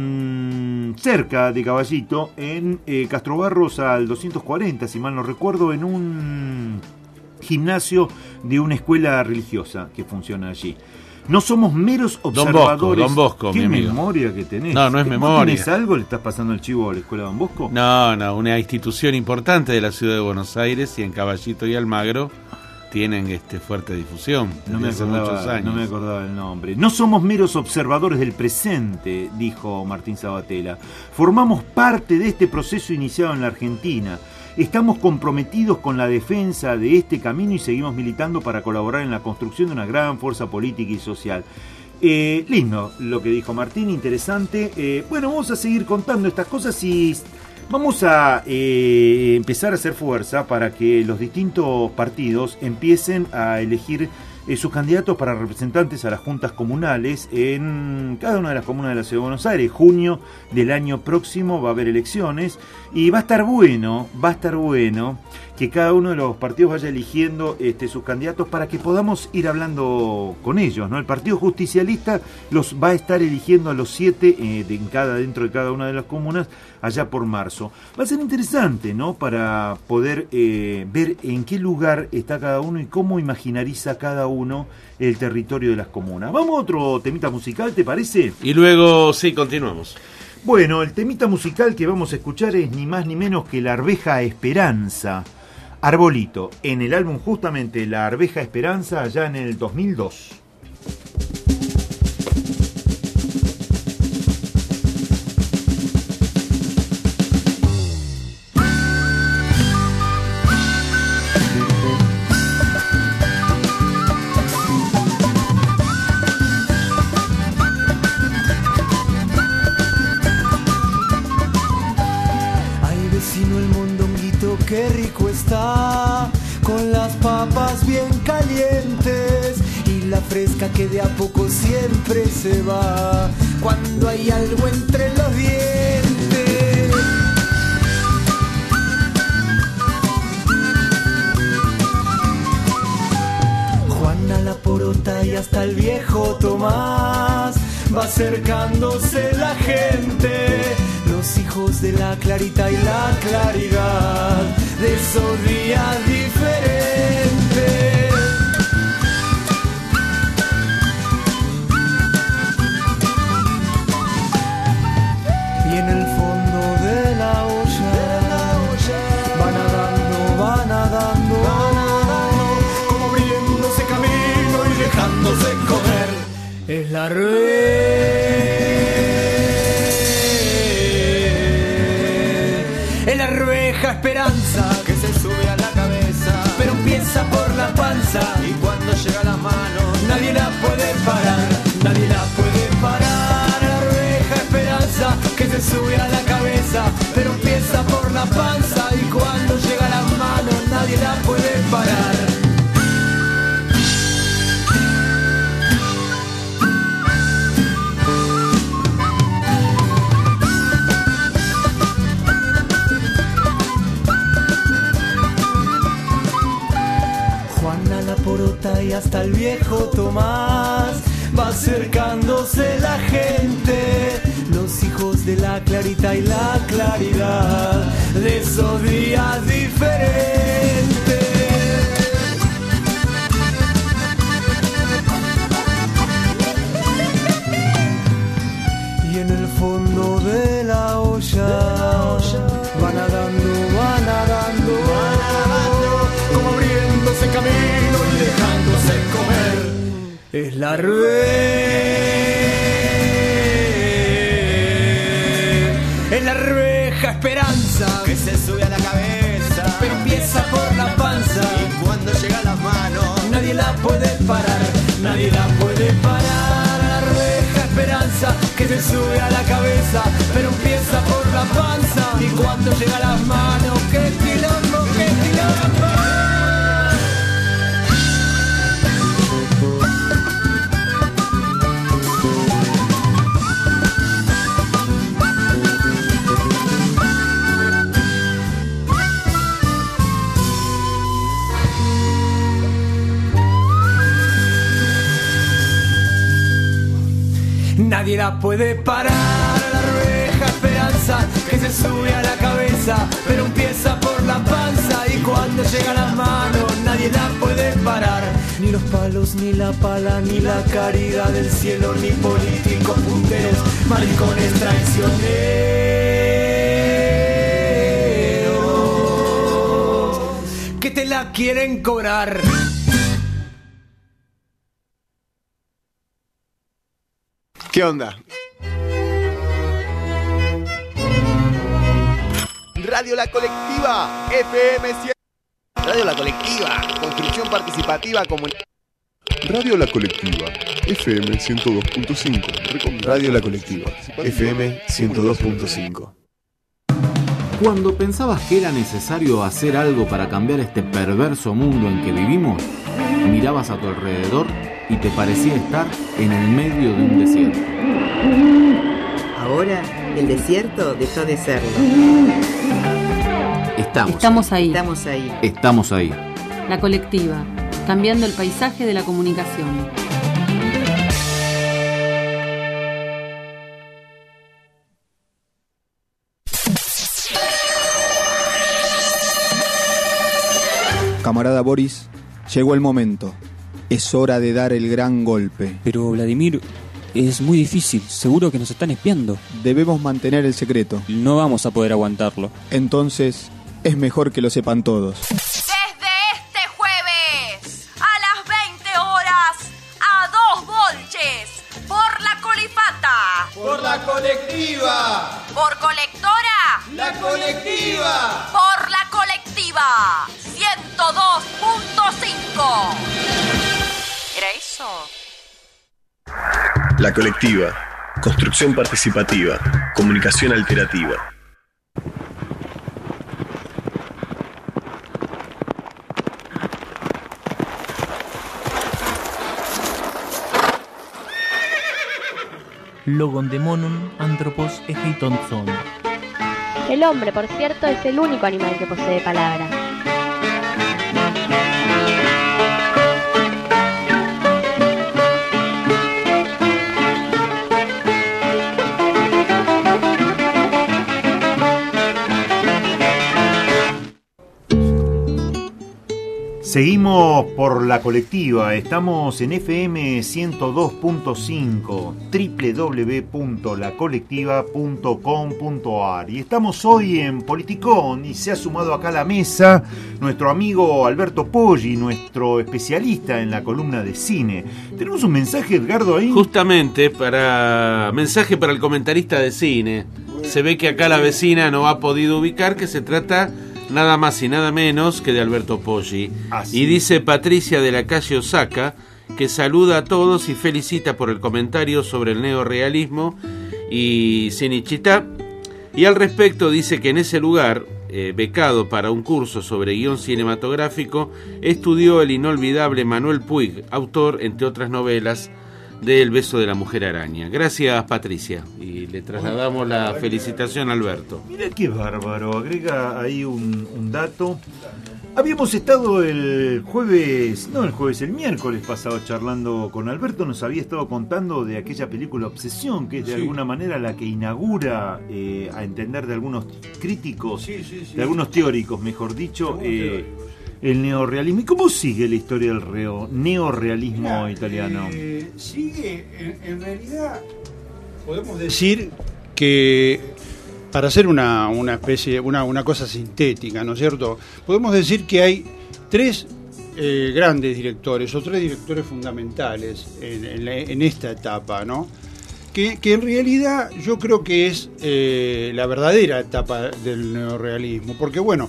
[SPEAKER 3] cerca de Caballito, en Castrobarros al 240, si mal no recuerdo, en un gimnasio de una escuela religiosa que funciona allí. No somos meros observadores.
[SPEAKER 4] Don Bosco,
[SPEAKER 3] ¿Qué
[SPEAKER 4] mi amigo.
[SPEAKER 3] memoria que tenés?
[SPEAKER 4] No es memoria.
[SPEAKER 3] ¿Tienes algo? ¿Le estás pasando el chivo a la escuela Don Bosco?
[SPEAKER 4] No, una institución importante de la ciudad de Buenos Aires, y en Caballito y Almagro tienen fuerte difusión.
[SPEAKER 3] No me acordaba el nombre. No somos meros observadores del presente, dijo Martín Sabatella. Formamos parte de este proceso iniciado en la Argentina. Estamos comprometidos con la defensa de este camino y seguimos militando para colaborar en la construcción de una gran fuerza política y social. Lindo lo que dijo Martín, interesante. Vamos a seguir contando estas cosas y vamos a empezar a hacer fuerza para que los distintos partidos empiecen a elegir sus candidatos para representantes a las juntas comunales en cada una de las comunas de la Ciudad de Buenos Aires. Junio del año próximo va a haber elecciones y va a estar bueno que cada uno de los partidos vaya eligiendo sus candidatos para que podamos ir hablando con ellos, ¿no? El Partido Justicialista los va a estar eligiendo a los 7 dentro de cada una de las comunas allá por marzo. Va a ser interesante, ¿no? Para poder ver en qué lugar está cada uno y cómo imaginariza cada uno el territorio de las comunas. Vamos a otro temita musical, ¿te parece?
[SPEAKER 4] Y luego, sí, continuamos.
[SPEAKER 3] Bueno, el temita musical que vamos a escuchar es ni más ni menos que La Arveja Esperanza. Arbolito, en el álbum justamente La Arveja Esperanza, allá en el 2002.
[SPEAKER 5] Qué rico está, con las papas bien calientes y la fresca que de a poco siempre se va cuando hay algo entre los dientes. Juana la porota y hasta el viejo Tomás, va acercándose la gente, los hijos de la clarita y la claridad de esos días diferentes. Y en el fondo de la olla va nadando, como abriéndose camino y dejándose comer. Es la arveja esperanza que se sube a la cabeza, pero empieza por la panza y cuando llega a las manos nadie la puede parar, nadie la puede parar. La arveja esperanza que se sube a la cabeza, pero empieza por la panza y cuando llega a las manos nadie la puede parar. Y hasta el viejo Tomás va acercándose la gente, los hijos de la clarita y la claridad de esos días diferentes. Y en el fondo de la olla va nadando, como abriéndose camino y dejándose comer. Es la arveja esperanza que se sube a la cabeza, pero empieza por la panza. Y cuando llega a las manos, nadie la puede parar, nadie la puede parar. La arveja esperanza que se sube a la cabeza, pero empieza por la panza. Y cuando llega a las manos, qué quilombo, qué quilombo. Nadie la puede parar, la arveja esperanza que se sube a la cabeza, pero empieza por la panza. Y cuando llega a las manos, nadie la puede parar. Ni los palos, ni la pala, ni la caridad del cielo, ni políticos punteros, maricones traicioneros que te la quieren cobrar.
[SPEAKER 7] ¿Qué onda? Radio La Colectiva, FM 100. Radio La Colectiva, construcción participativa comunitaria.
[SPEAKER 8] Radio La Colectiva, FM 102.5.
[SPEAKER 7] Radio La Colectiva, FM 102.5.
[SPEAKER 9] Cuando pensabas que era necesario hacer algo para cambiar este perverso mundo en que vivimos, mirabas a tu alrededor y te parecía estar en el medio de un desierto.
[SPEAKER 10] Ahora el desierto dejó de serlo.
[SPEAKER 9] Estamos
[SPEAKER 10] ahí.
[SPEAKER 9] Estamos ahí.
[SPEAKER 11] La Colectiva, cambiando el paisaje de la comunicación.
[SPEAKER 12] Camarada Boris, llegó el momento. Es hora de dar el gran golpe.
[SPEAKER 13] Pero Vladimir, es muy difícil. Seguro que nos están espiando.
[SPEAKER 12] Debemos mantener el secreto.
[SPEAKER 13] No vamos a poder aguantarlo.
[SPEAKER 12] Entonces, es mejor que lo sepan todos.
[SPEAKER 14] Desde este jueves, a las 20 horas, a 2 volches, por la Colifata.
[SPEAKER 5] Por la Colectiva.
[SPEAKER 14] Por Colectora.
[SPEAKER 5] La Colectiva.
[SPEAKER 14] Por la Colectiva. 102.5. ¿Era eso?
[SPEAKER 8] La Colectiva, construcción participativa, comunicación alternativa.
[SPEAKER 1] Logondemonum anthropos ejeiton son.
[SPEAKER 2] El hombre, por cierto, es el único animal que posee palabra.
[SPEAKER 3] Seguimos por La Colectiva, estamos en FM 102.5, www.lacolectiva.com.ar y estamos hoy en Politicón y se ha sumado acá a la mesa nuestro amigo Alberto Poggi, nuestro especialista en la columna de cine. ¿Tenemos un mensaje, Edgardo, ahí?
[SPEAKER 4] Justamente, mensaje para el comentarista de cine. Se ve que acá la vecina no ha podido ubicar que se trata nada más y nada menos que de Alberto Poggi. Y dice Patricia de la calle Osaka que saluda a todos y felicita por el comentario sobre el neorrealismo y Cinecittà. Y al respecto dice que en ese lugar, becado para un curso sobre guión cinematográfico, estudió el inolvidable Manuel Puig, autor, entre otras novelas, de El beso de la mujer araña. Gracias, Patricia. Y le trasladamos la felicitación a Alberto.
[SPEAKER 3] Mira qué bárbaro, agrega ahí un dato. Habíamos estado el miércoles pasado charlando con Alberto, nos había estado contando de aquella película Obsesión, que es de alguna manera la que inaugura, a entender de algunos críticos, de algunos teóricos, mejor dicho, el neorrealismo. ¿Y cómo sigue la historia del neorrealismo italiano?
[SPEAKER 15] Sigue, en realidad, podemos decir que, para hacer una especie, una cosa sintética, ¿no es cierto? Podemos decir que hay tres grandes directores, o tres directores fundamentales en esta etapa, ¿no? Que en realidad yo creo que es la verdadera etapa del neorrealismo, porque bueno,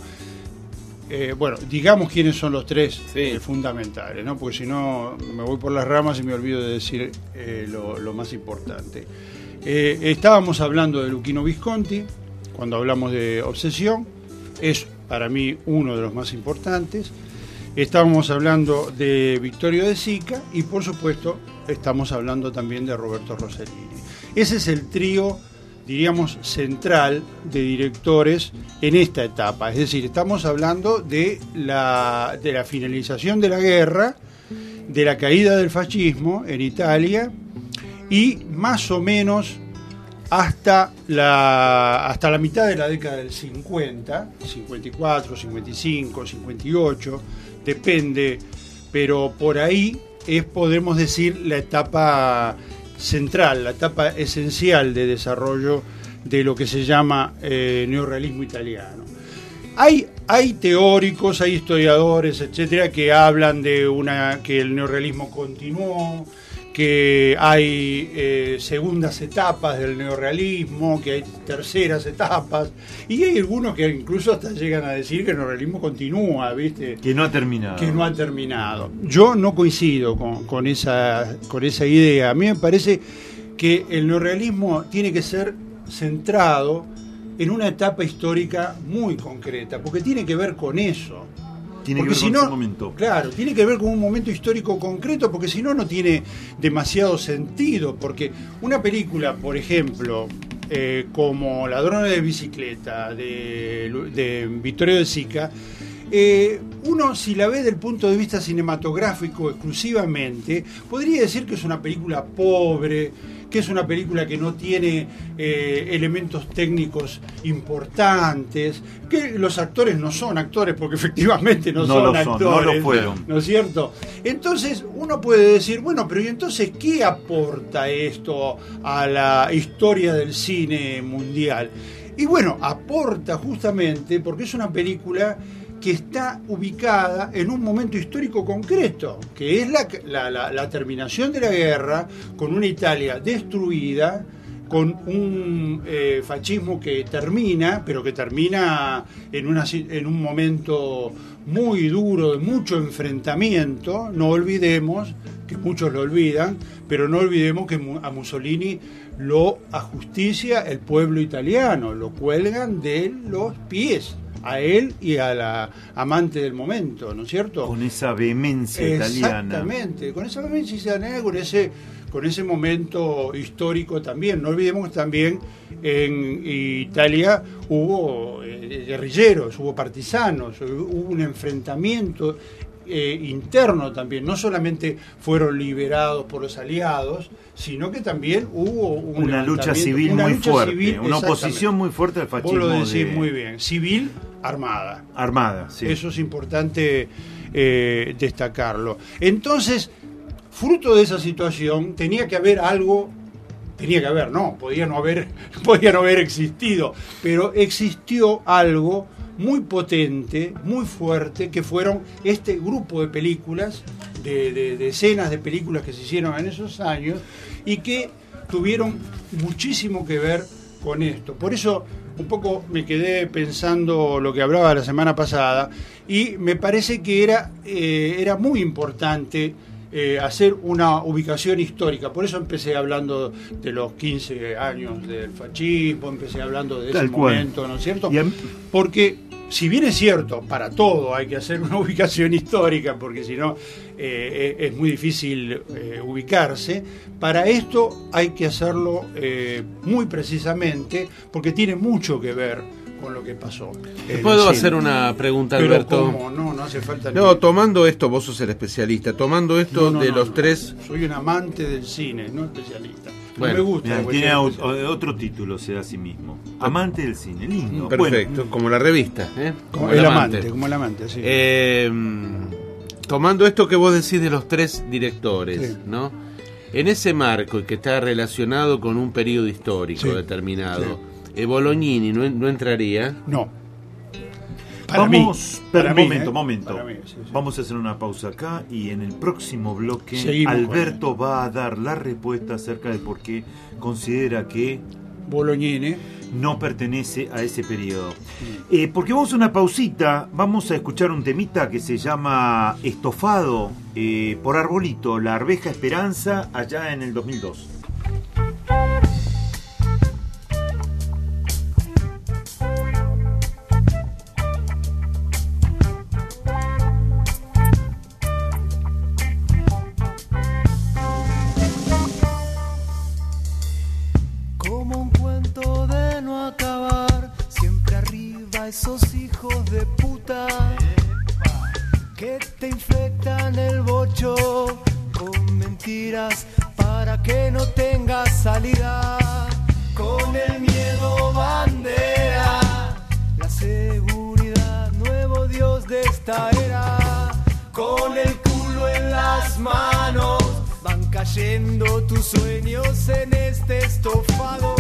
[SPEAKER 15] digamos quiénes son los tres fundamentales, ¿no? Porque si no me voy por las ramas y me olvido de decir lo más importante. Estábamos hablando de Luchino Visconti cuando hablamos de Obsesión, es para mí uno de los más importantes. Estábamos hablando de Vittorio De Sica y por supuesto estamos hablando también de Roberto Rossellini. Ese es el trío, diríamos, central de directores en esta etapa. Es decir, estamos hablando de la finalización de la guerra, de la caída del fascismo en Italia y más o menos hasta la mitad de la década del 50, 54, 55, 58, depende, pero por ahí podemos decir la etapa central, la etapa esencial de desarrollo de lo que se llama neorrealismo italiano. Hay teóricos, hay historiadores, etcétera, que hablan de que el neorrealismo continuó, que hay segundas etapas del neorrealismo, que hay terceras etapas, y hay algunos que incluso hasta llegan a decir que el neorrealismo continúa, ¿viste?
[SPEAKER 3] Que no ha terminado.
[SPEAKER 15] Que no ha terminado. Yo no coincido con esa idea. A mí me parece que el neorrealismo tiene que ser centrado en una etapa histórica muy concreta, porque tiene que ver con eso.
[SPEAKER 3] Tiene que ver con ese momento.
[SPEAKER 15] Claro, tiene que ver con un momento histórico concreto, porque si no, no tiene demasiado sentido. Porque una película, por ejemplo, como Ladrones de bicicleta, de Vittorio De Sica, uno, si la ve desde el punto de vista cinematográfico exclusivamente, podría decir que es una película pobre, que es una película que no tiene elementos técnicos importantes, que los actores no son actores, porque efectivamente no son actores,
[SPEAKER 3] no lo fueron.
[SPEAKER 15] ¿No es cierto? Entonces uno puede decir, bueno, pero ¿y entonces qué aporta esto a la historia del cine mundial? Y bueno, aporta justamente porque es una película que está ubicada en un momento histórico concreto, que es la terminación de la guerra, con una Italia destruida, con un fascismo que termina, pero que termina en un momento muy duro, de mucho enfrentamiento. No olvidemos, que muchos lo olvidan, pero no olvidemos que a Mussolini lo ajusticia el pueblo italiano, lo cuelgan de los pies, a él y a la amante del momento, ¿no es cierto?
[SPEAKER 3] Con esa vehemencia italiana.
[SPEAKER 15] Exactamente, con esa vehemencia italiana, con ese momento histórico también. No olvidemos que también en Italia hubo guerrilleros, hubo partisanos, hubo un enfrentamiento interno también. No solamente fueron liberados por los aliados, sino que también hubo
[SPEAKER 3] una lucha civil muy fuerte, una oposición muy fuerte al fascismo.
[SPEAKER 15] Vos lo decís muy bien, civil, armada.
[SPEAKER 3] Armada, sí.
[SPEAKER 15] Eso es importante destacarlo. Entonces, fruto de esa situación, tenía que haber algo, podía no haber existido, pero existió algo muy potente, muy fuerte, que fueron este grupo de películas, de decenas de películas que se hicieron en esos años y que tuvieron muchísimo que ver con esto. Por eso un poco me quedé pensando lo que hablaba la semana pasada y me parece que era muy importante hacer una ubicación histórica. Por eso empecé hablando de los 15 años del fascismo, empecé hablando de ese momento, ¿no es cierto? Porque si bien es cierto, para todo hay que hacer una ubicación histórica, porque si no es muy difícil ubicarse, para esto hay que hacerlo muy precisamente, porque tiene mucho que ver con lo que pasó.
[SPEAKER 4] ¿Puedo hacer una pregunta, Alberto?
[SPEAKER 15] ¿Cómo? No hace falta.
[SPEAKER 4] No, tomando esto, vos sos el especialista, tomando esto los tres...
[SPEAKER 15] Soy un amante del cine, no especialista.
[SPEAKER 3] Bueno,
[SPEAKER 15] me gusta.
[SPEAKER 3] Tiene otro título, se da a sí mismo. Amante del cine, lindo.
[SPEAKER 4] Perfecto,
[SPEAKER 3] bueno.
[SPEAKER 4] Como la revista, ¿eh?
[SPEAKER 15] Como el amante, sí.
[SPEAKER 4] Tomando esto que vos decís de los tres directores, sí, ¿no? En ese marco y que está relacionado con un periodo histórico determinado, Bolognini no entraría.
[SPEAKER 15] No.
[SPEAKER 3] Momento. Vamos a hacer una pausa acá y en el próximo bloque seguimos. Alberto va a dar la respuesta acerca de por qué considera que
[SPEAKER 15] Bolognini
[SPEAKER 3] no pertenece a ese periodo. Porque vamos a una pausita, vamos a escuchar un temita que se llama Estofado por Arbolito, La Arveja Esperanza, allá en el 2002.
[SPEAKER 5] Esos hijos de puta que te infectan el bocho con mentiras para que no tengas salida. Con el miedo bandera, la seguridad, nuevo dios de esta era. Con el culo en las manos, van cayendo tus sueños en este estofado.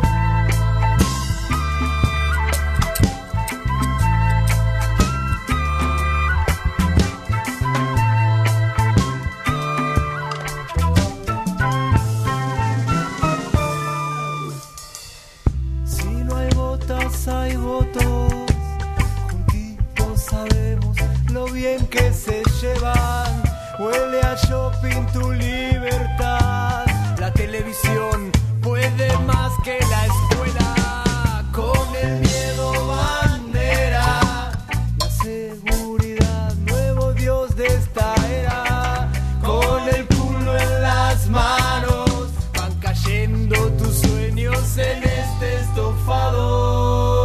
[SPEAKER 5] Hay votos, juntitos sabemos lo bien que se llevan. Huele a shopping tu libertad. La televisión puede más que la escuela. Con el miedo bandera, la seguridad, nuevo dios de esta era. Con el culo en las manos, van cayendo tus sueños en este estofado.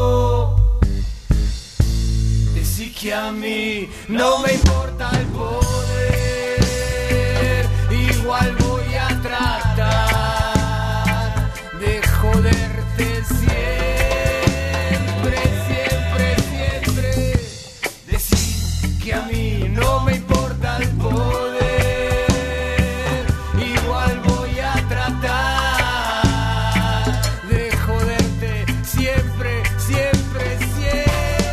[SPEAKER 5] Que a mí no me importa el poder, igual voy a tratar de joderte siempre, siempre, siempre. Decir que a mí no me importa el poder, igual voy a tratar de joderte siempre, siempre, siempre.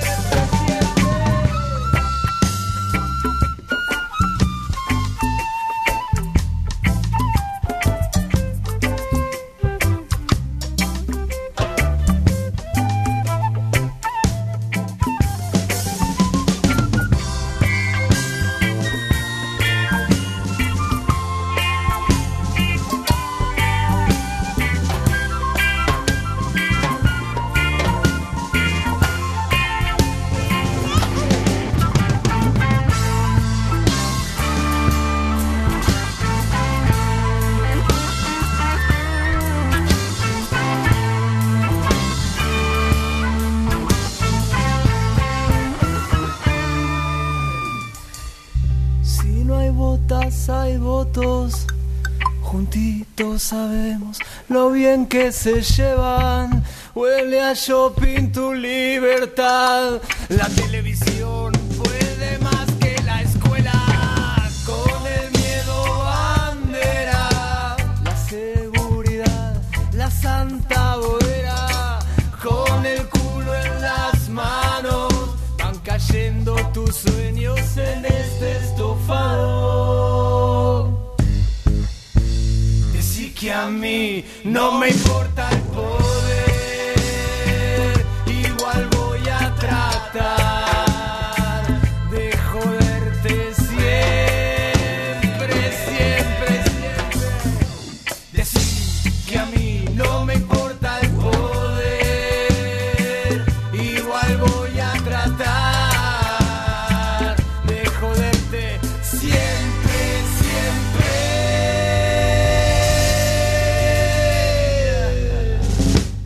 [SPEAKER 5] Hay votos, juntitos sabemos lo bien que se llevan. Huele a shopping tu libertad. La televisión puede más que la escuela. Con el miedo bandera, la seguridad, la santa bodera. Con el culo en las manos, van cayendo tus sueños en este estofado. Que a mí no me importa el poder, igual voy a tratar de joderte siempre, siempre, siempre. Decir que a mí no me importa el poder, igual voy a tratar de joderte siempre, siempre.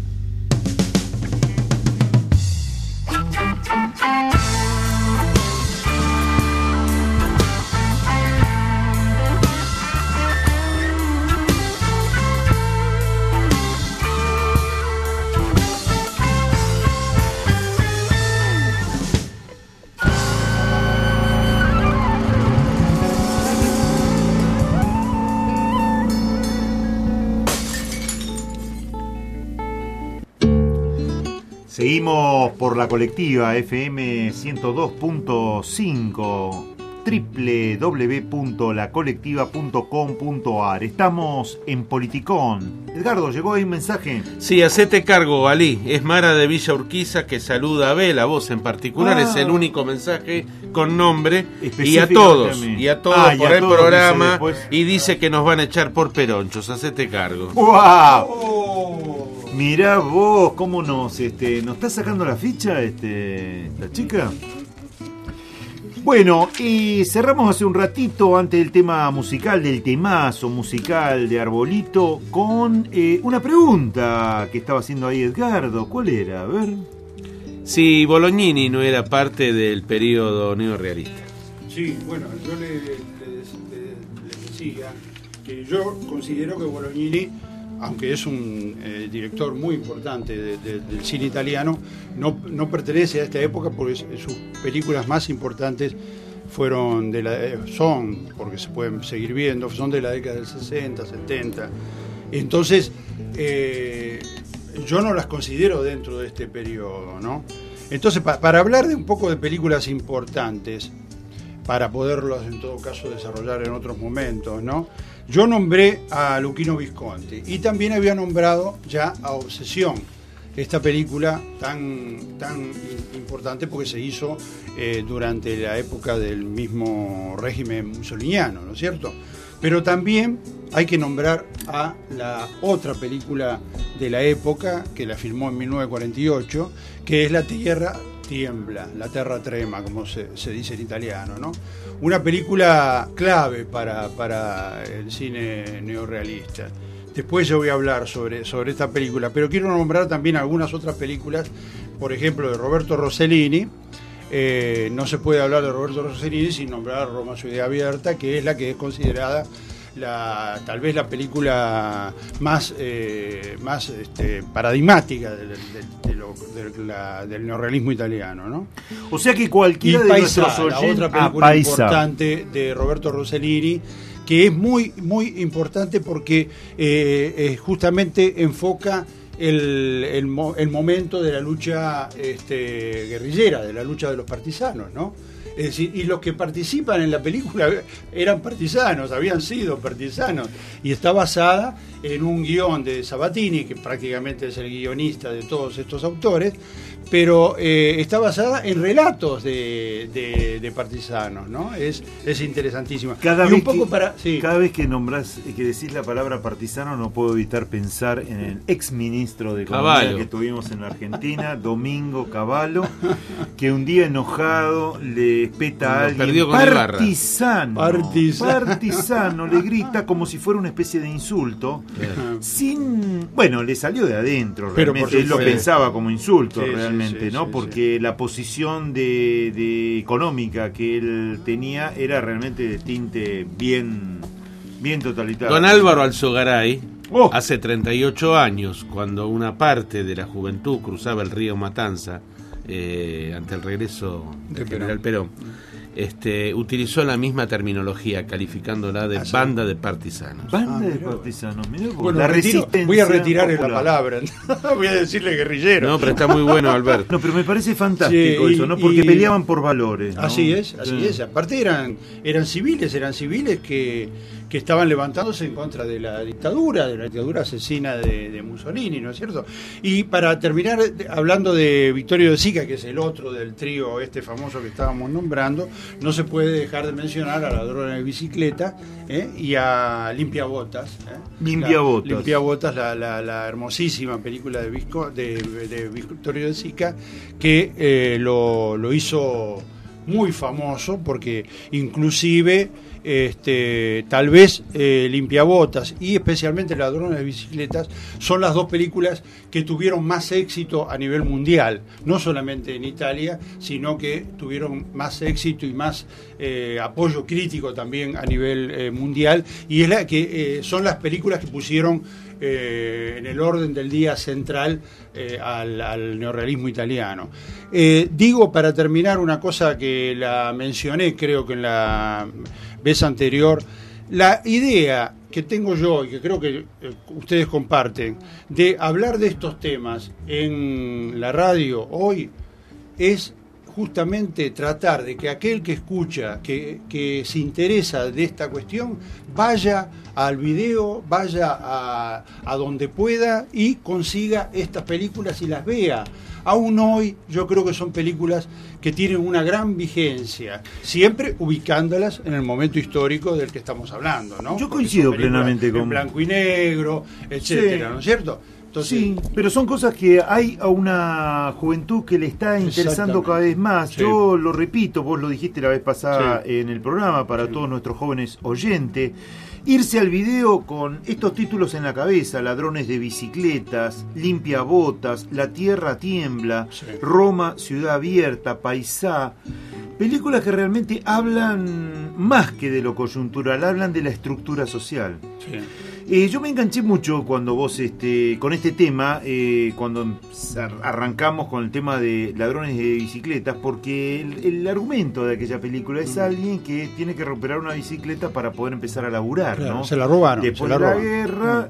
[SPEAKER 3] Seguimos por la colectiva FM 102.5, www.lacolectiva.com.ar. Estamos en Politicón. Edgardo, ¿llegó ahí un mensaje?
[SPEAKER 4] Sí, hacete cargo, Ali. Es Mara de Villa Urquiza que saluda a Abel, a vos en particular. Es el único mensaje con nombre. Y a todos por el programa. Y dice que nos van a echar por peronchos. Hacete cargo.
[SPEAKER 3] ¡Wow! Mirá vos, cómo nos está sacando la ficha la chica. Bueno, y cerramos hace un ratito, antes del tema musical, del temazo musical de Arbolito, con una pregunta que estaba haciendo ahí Edgardo. ¿Cuál era? A ver.
[SPEAKER 4] Si Bolognini no era parte del periodo neorrealista.
[SPEAKER 15] Sí, bueno, yo le decía que yo considero que Bolognini, aunque es un director muy importante del cine italiano, no pertenece a esta época porque sus películas más importantes porque se pueden seguir viendo, son de la década del 60, 70. Entonces, yo no las considero dentro de este periodo, ¿no? Entonces, para hablar de un poco de películas importantes, para poderlos en todo caso desarrollar en otros momentos, ¿no? Yo nombré a Luchino Visconti y también había nombrado ya a Obsesión, esta película tan importante porque se hizo durante la época del mismo régimen mussoliniano, ¿no es cierto? Pero también hay que nombrar a la otra película de la época, que la filmó en 1948, que es La Tierra Tiembla, La Terra Trema, como se dice en italiano, ¿no? Una película clave para el cine neorrealista. Después yo voy a hablar sobre esta película, pero quiero nombrar también algunas otras películas, por ejemplo, de Roberto Rossellini. No se puede hablar de Roberto Rossellini sin nombrar Roma Ciudad Abierta, que es la que es considerada tal vez la película más paradigmática del neorrealismo italiano, ¿no?
[SPEAKER 3] O sea que cualquiera de nuestros oyentes...
[SPEAKER 15] la otra película importante de Roberto Rossellini, que es muy, muy importante porque justamente enfoca el momento de la lucha guerrillera, de la lucha de los partisanos, ¿no? Es decir, y los que participan en la película eran partisanos, habían sido partisanos, y está basada en un guión de Sabatini, que prácticamente es el guionista de todos estos autores, pero está basada en relatos de partisanos, ¿no? Es interesantísima.
[SPEAKER 3] Cada vez que nombrás, que decís la palabra partisano, no puedo evitar pensar en el ex ministro de Economía que tuvimos en la Argentina, Domingo Cavallo, que un día enojado le peta a alguien partisano, le grita como si fuera una especie de insulto, le salió de adentro, realmente él lo pensaba como insulto, realmente, ¿no? Porque la posición de económica que él tenía era realmente de tinte bien totalitario.
[SPEAKER 4] Don Álvaro Alzogaray, hace 38 años, cuando una parte de la juventud cruzaba el río Matanza ante el regreso del general Perón, utilizó la misma terminología, calificándola de banda de partisanos.
[SPEAKER 3] Banda de partisanos, mirá vos.
[SPEAKER 15] Bueno, voy a retirar la palabra, voy a decirle guerrillero.
[SPEAKER 4] No, pero está muy bueno, Alberto.
[SPEAKER 3] No, pero me parece fantástico eso, ¿no? Porque peleaban por valores, ¿no?
[SPEAKER 15] Así es. Aparte eran civiles que estaban levantándose en contra de la dictadura asesina de Mussolini, ¿no es cierto? Y para terminar, hablando de Vittorio De Sica, que es el otro del trío famoso que estábamos nombrando, no se puede dejar de mencionar a Ladrones de Bicicleta y a Limpiabotas. Limpiabotas, la hermosísima película de Vittorio De Sica, que lo hizo muy famoso porque inclusive tal vez Limpiabotas y especialmente Ladrones de Bicicletas son las dos películas que tuvieron más éxito a nivel mundial, no solamente en Italia, sino que tuvieron más éxito y más apoyo crítico también a nivel mundial, y son las películas que pusieron en el orden del día central al neorrealismo italiano. Digo, para terminar, una cosa que la mencioné, creo que en la vez anterior, la idea que tengo yo y que creo que ustedes comparten, de hablar de estos temas en la radio hoy, es justamente tratar de que aquel que escucha, que se interesa de esta cuestión, vaya al video, vaya a donde pueda y consiga estas películas y las vea. Aún hoy yo creo que son películas que tienen una gran vigencia, siempre ubicándolas en el momento histórico del que estamos hablando, ¿no?
[SPEAKER 3] Yo coincido plenamente con...
[SPEAKER 15] En blanco y negro, etcétera, ¿no es cierto? Entonces,
[SPEAKER 3] sí, pero son cosas que hay a una juventud que le está interesando cada vez más. Sí. Yo lo repito, vos lo dijiste la vez pasada en el programa, para todos nuestros jóvenes oyentes, irse al video con estos títulos en la cabeza: Ladrones de bicicletas, Limpia botas, La tierra tiembla, Roma, Ciudad abierta, Paisá. Películas que realmente hablan más que de lo coyuntural, hablan de la estructura social. Sí. Yo me enganché mucho cuando vos, con este tema, cuando arrancamos con el tema de Ladrones de bicicletas, porque el argumento de aquella película es alguien que tiene que recuperar una bicicleta para poder empezar a laburar, claro, ¿no?
[SPEAKER 15] Se la robaron.
[SPEAKER 3] Después de la guerra,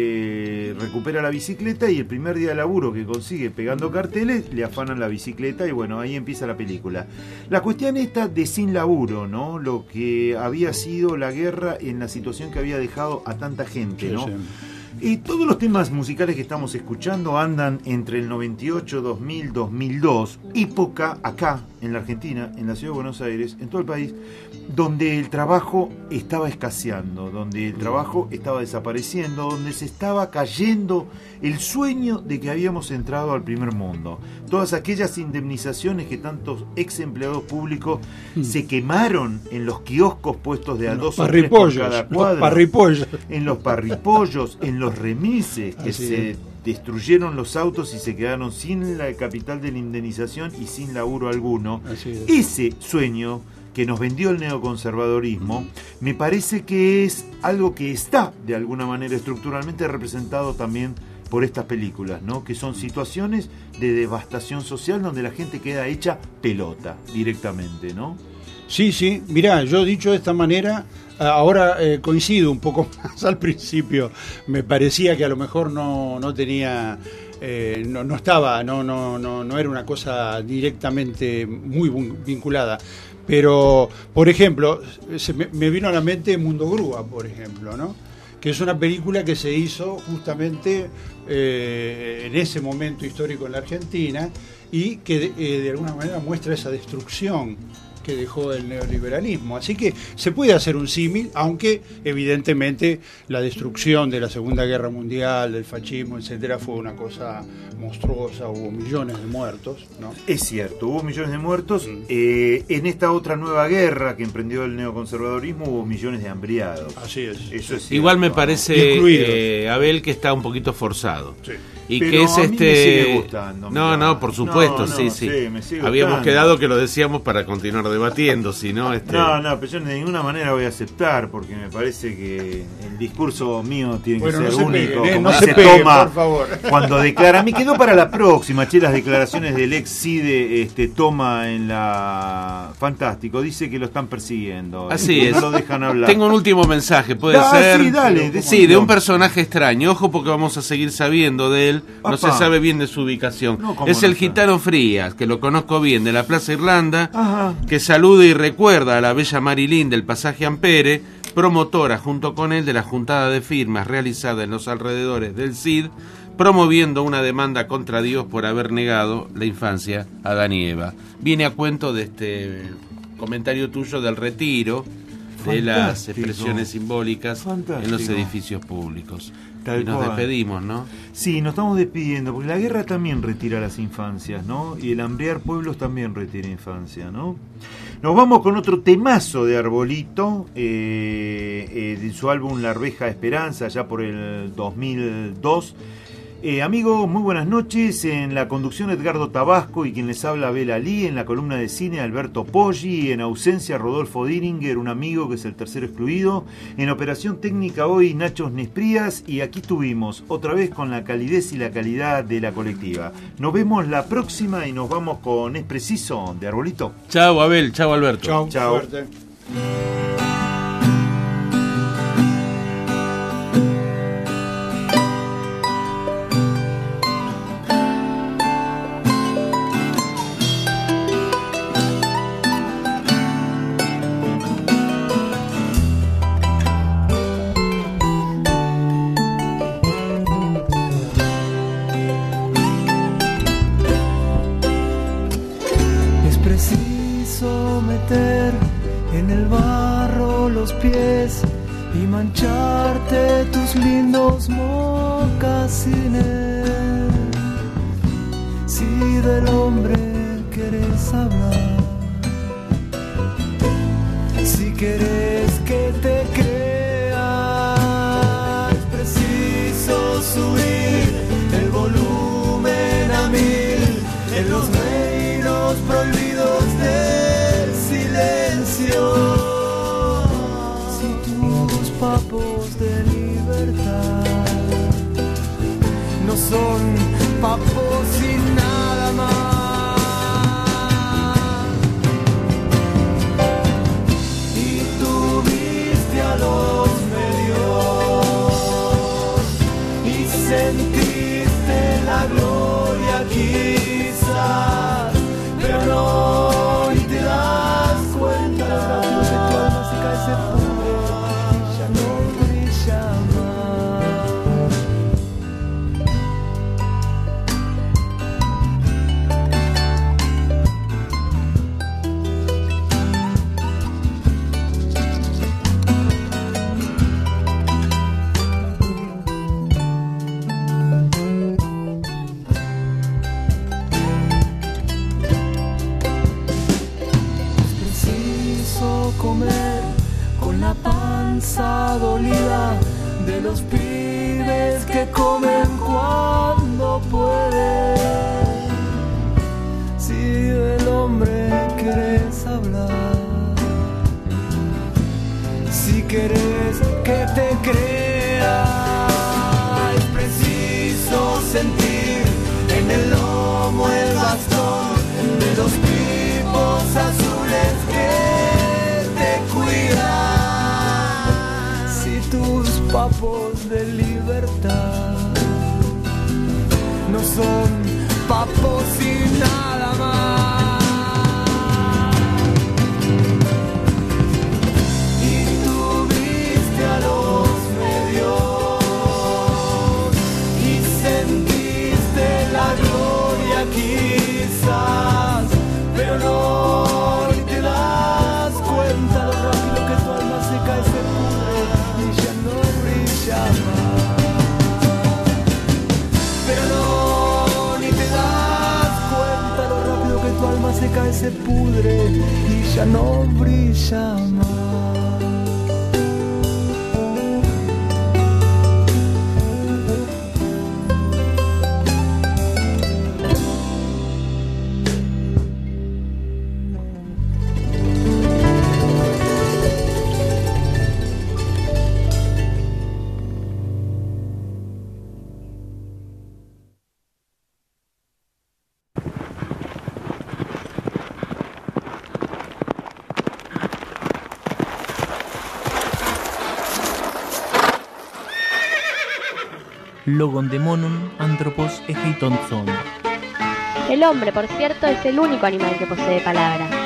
[SPEAKER 3] recupera la bicicleta y el primer día de laburo que consigue pegando carteles, le afanan la bicicleta y bueno, ahí empieza la película. La cuestión esta de sin laburo, ¿no? Lo que había sido la guerra en la situación que había dejado a tanta gente, ¿no? Sí. Y todos los temas musicales que estamos escuchando andan entre el 98, 2000, 2002, época acá en la Argentina, en la ciudad de Buenos Aires, en todo el país, donde el trabajo estaba escaseando, donde el trabajo estaba desapareciendo, donde se estaba cayendo el sueño de que habíamos entrado al primer mundo. Todas aquellas indemnizaciones que tantos ex empleados públicos se quemaron en los kioscos puestos de a 2 o 3 por cada cuadra, en los parripollos, en los remises, que se destruyeron los autos y se quedaron sin la capital de la indemnización y sin laburo alguno. Ese sueño que nos vendió el neoconservadorismo, me parece que es algo que está de alguna manera estructuralmente representado también por estas películas, ¿no? Que son situaciones de devastación social donde la gente queda hecha pelota directamente, ¿no?
[SPEAKER 15] Sí, sí, mirá, yo dicho de esta manera, ahora coincido un poco más. Al principio me parecía que a lo mejor no tenía, no estaba, no era una cosa directamente muy vinculada. Pero, por ejemplo, me vino a la mente Mundo Grúa, por ejemplo, ¿no? Que es una película que se hizo justamente en ese momento histórico en la Argentina y que de alguna manera muestra esa destrucción que dejó el neoliberalismo. Así que se puede hacer un símil, aunque evidentemente la destrucción de la Segunda Guerra Mundial, del fascismo, etcétera, fue una cosa monstruosa. Hubo millones de muertos, ¿no?
[SPEAKER 3] Es cierto, hubo millones de muertos. En esta otra nueva guerra que emprendió el neoconservadorismo hubo millones de hambriados.
[SPEAKER 15] Así es.
[SPEAKER 3] Eso es cierto.
[SPEAKER 4] Igual me parece, Abel, que está un poquito forzado.
[SPEAKER 3] Sí.
[SPEAKER 4] Y
[SPEAKER 3] pero
[SPEAKER 4] que es
[SPEAKER 3] a mí me sigue gustando,
[SPEAKER 4] no, por supuesto, sí.
[SPEAKER 3] Me sigue
[SPEAKER 4] habíamos
[SPEAKER 3] gustando.
[SPEAKER 4] Quedado que lo decíamos para continuar debatiendo, si no,
[SPEAKER 3] No, pero yo de ninguna manera voy a aceptar, porque me parece que el discurso mío tiene que ser único.
[SPEAKER 15] No se pegue, por favor.
[SPEAKER 3] Cuando declara, me quedó para la próxima, las declaraciones del ex CIDE, Toma en la Fantástico, dice que lo están persiguiendo.
[SPEAKER 4] Así es.
[SPEAKER 3] No lo dejan hablar.
[SPEAKER 4] Tengo un último mensaje, puede ser.
[SPEAKER 3] Sí, dale.
[SPEAKER 4] Sí, de un personaje extraño. Ojo, porque vamos a seguir sabiendo de él. No se sabe bien de su ubicación. Es el gitano Frías, que lo conozco bien, de la Plaza Irlanda, que saluda y recuerda a la bella Marilyn del pasaje Ampere, promotora junto con él de la juntada de firmas realizada en los alrededores del CID, promoviendo una demanda contra Dios por haber negado la infancia a Adán y Eva. Viene a cuento de este comentario tuyo del retiro de las expresiones simbólicas en los edificios públicos. Y nos despedimos, ¿no?
[SPEAKER 3] Sí, nos estamos despidiendo, porque la guerra también retira las infancias, ¿no? Y el hambriar pueblos también retira infancia, ¿no? Nos vamos con otro temazo de Arbolito, de su álbum La Arveja Esperanza, ya por el 2002. Amigos, muy buenas noches. En la conducción Edgardo Tabasco y quien les habla Abel Ali. En la columna de cine Alberto Poggi. En ausencia Rodolfo Diringer, un amigo que es el tercero excluido. En operación técnica hoy Nacho Nesprías. Y aquí estuvimos otra vez con la calidez y la calidad de la colectiva. Nos vemos la próxima y nos vamos con Es Preciso de Arbolito.
[SPEAKER 4] Chao Abel, chao Alberto.
[SPEAKER 15] Chao.
[SPEAKER 3] Chao.
[SPEAKER 15] Suerte.
[SPEAKER 5] y mancharte tus lindos mocasines. Si del hombre querés hablar, si querés que te crea, es preciso subir el volumen a 1000 en los reinos prohibidos del silencio. Si tus papos de libertad no son papos y nada más, y tuviste a los medios y sentiste la gloria quizás, pero no, y te das cuenta rápido que tu alma se cae, se pudre y ya no brilla comer con la panza dolida de los pibes que comen cuando pueden. Si del hombre querés hablar, si querés que te crea, es preciso sentir en el lomo el bastón de los tipos azules que si tus papos de libertad no son papos y nada más, y tuviste a los medios y sentiste la gloria quizás, pero no, y te das cuenta lo rápido que tu alma se cae, se pudre y ya no brilla más. Pero no, ni te das cuenta lo rápido que tu alma se cae, se pudre y ya no brilla más.
[SPEAKER 1] Logon demonum anthropos ejeitonzon.
[SPEAKER 2] El hombre, por cierto, es el único animal que posee palabra.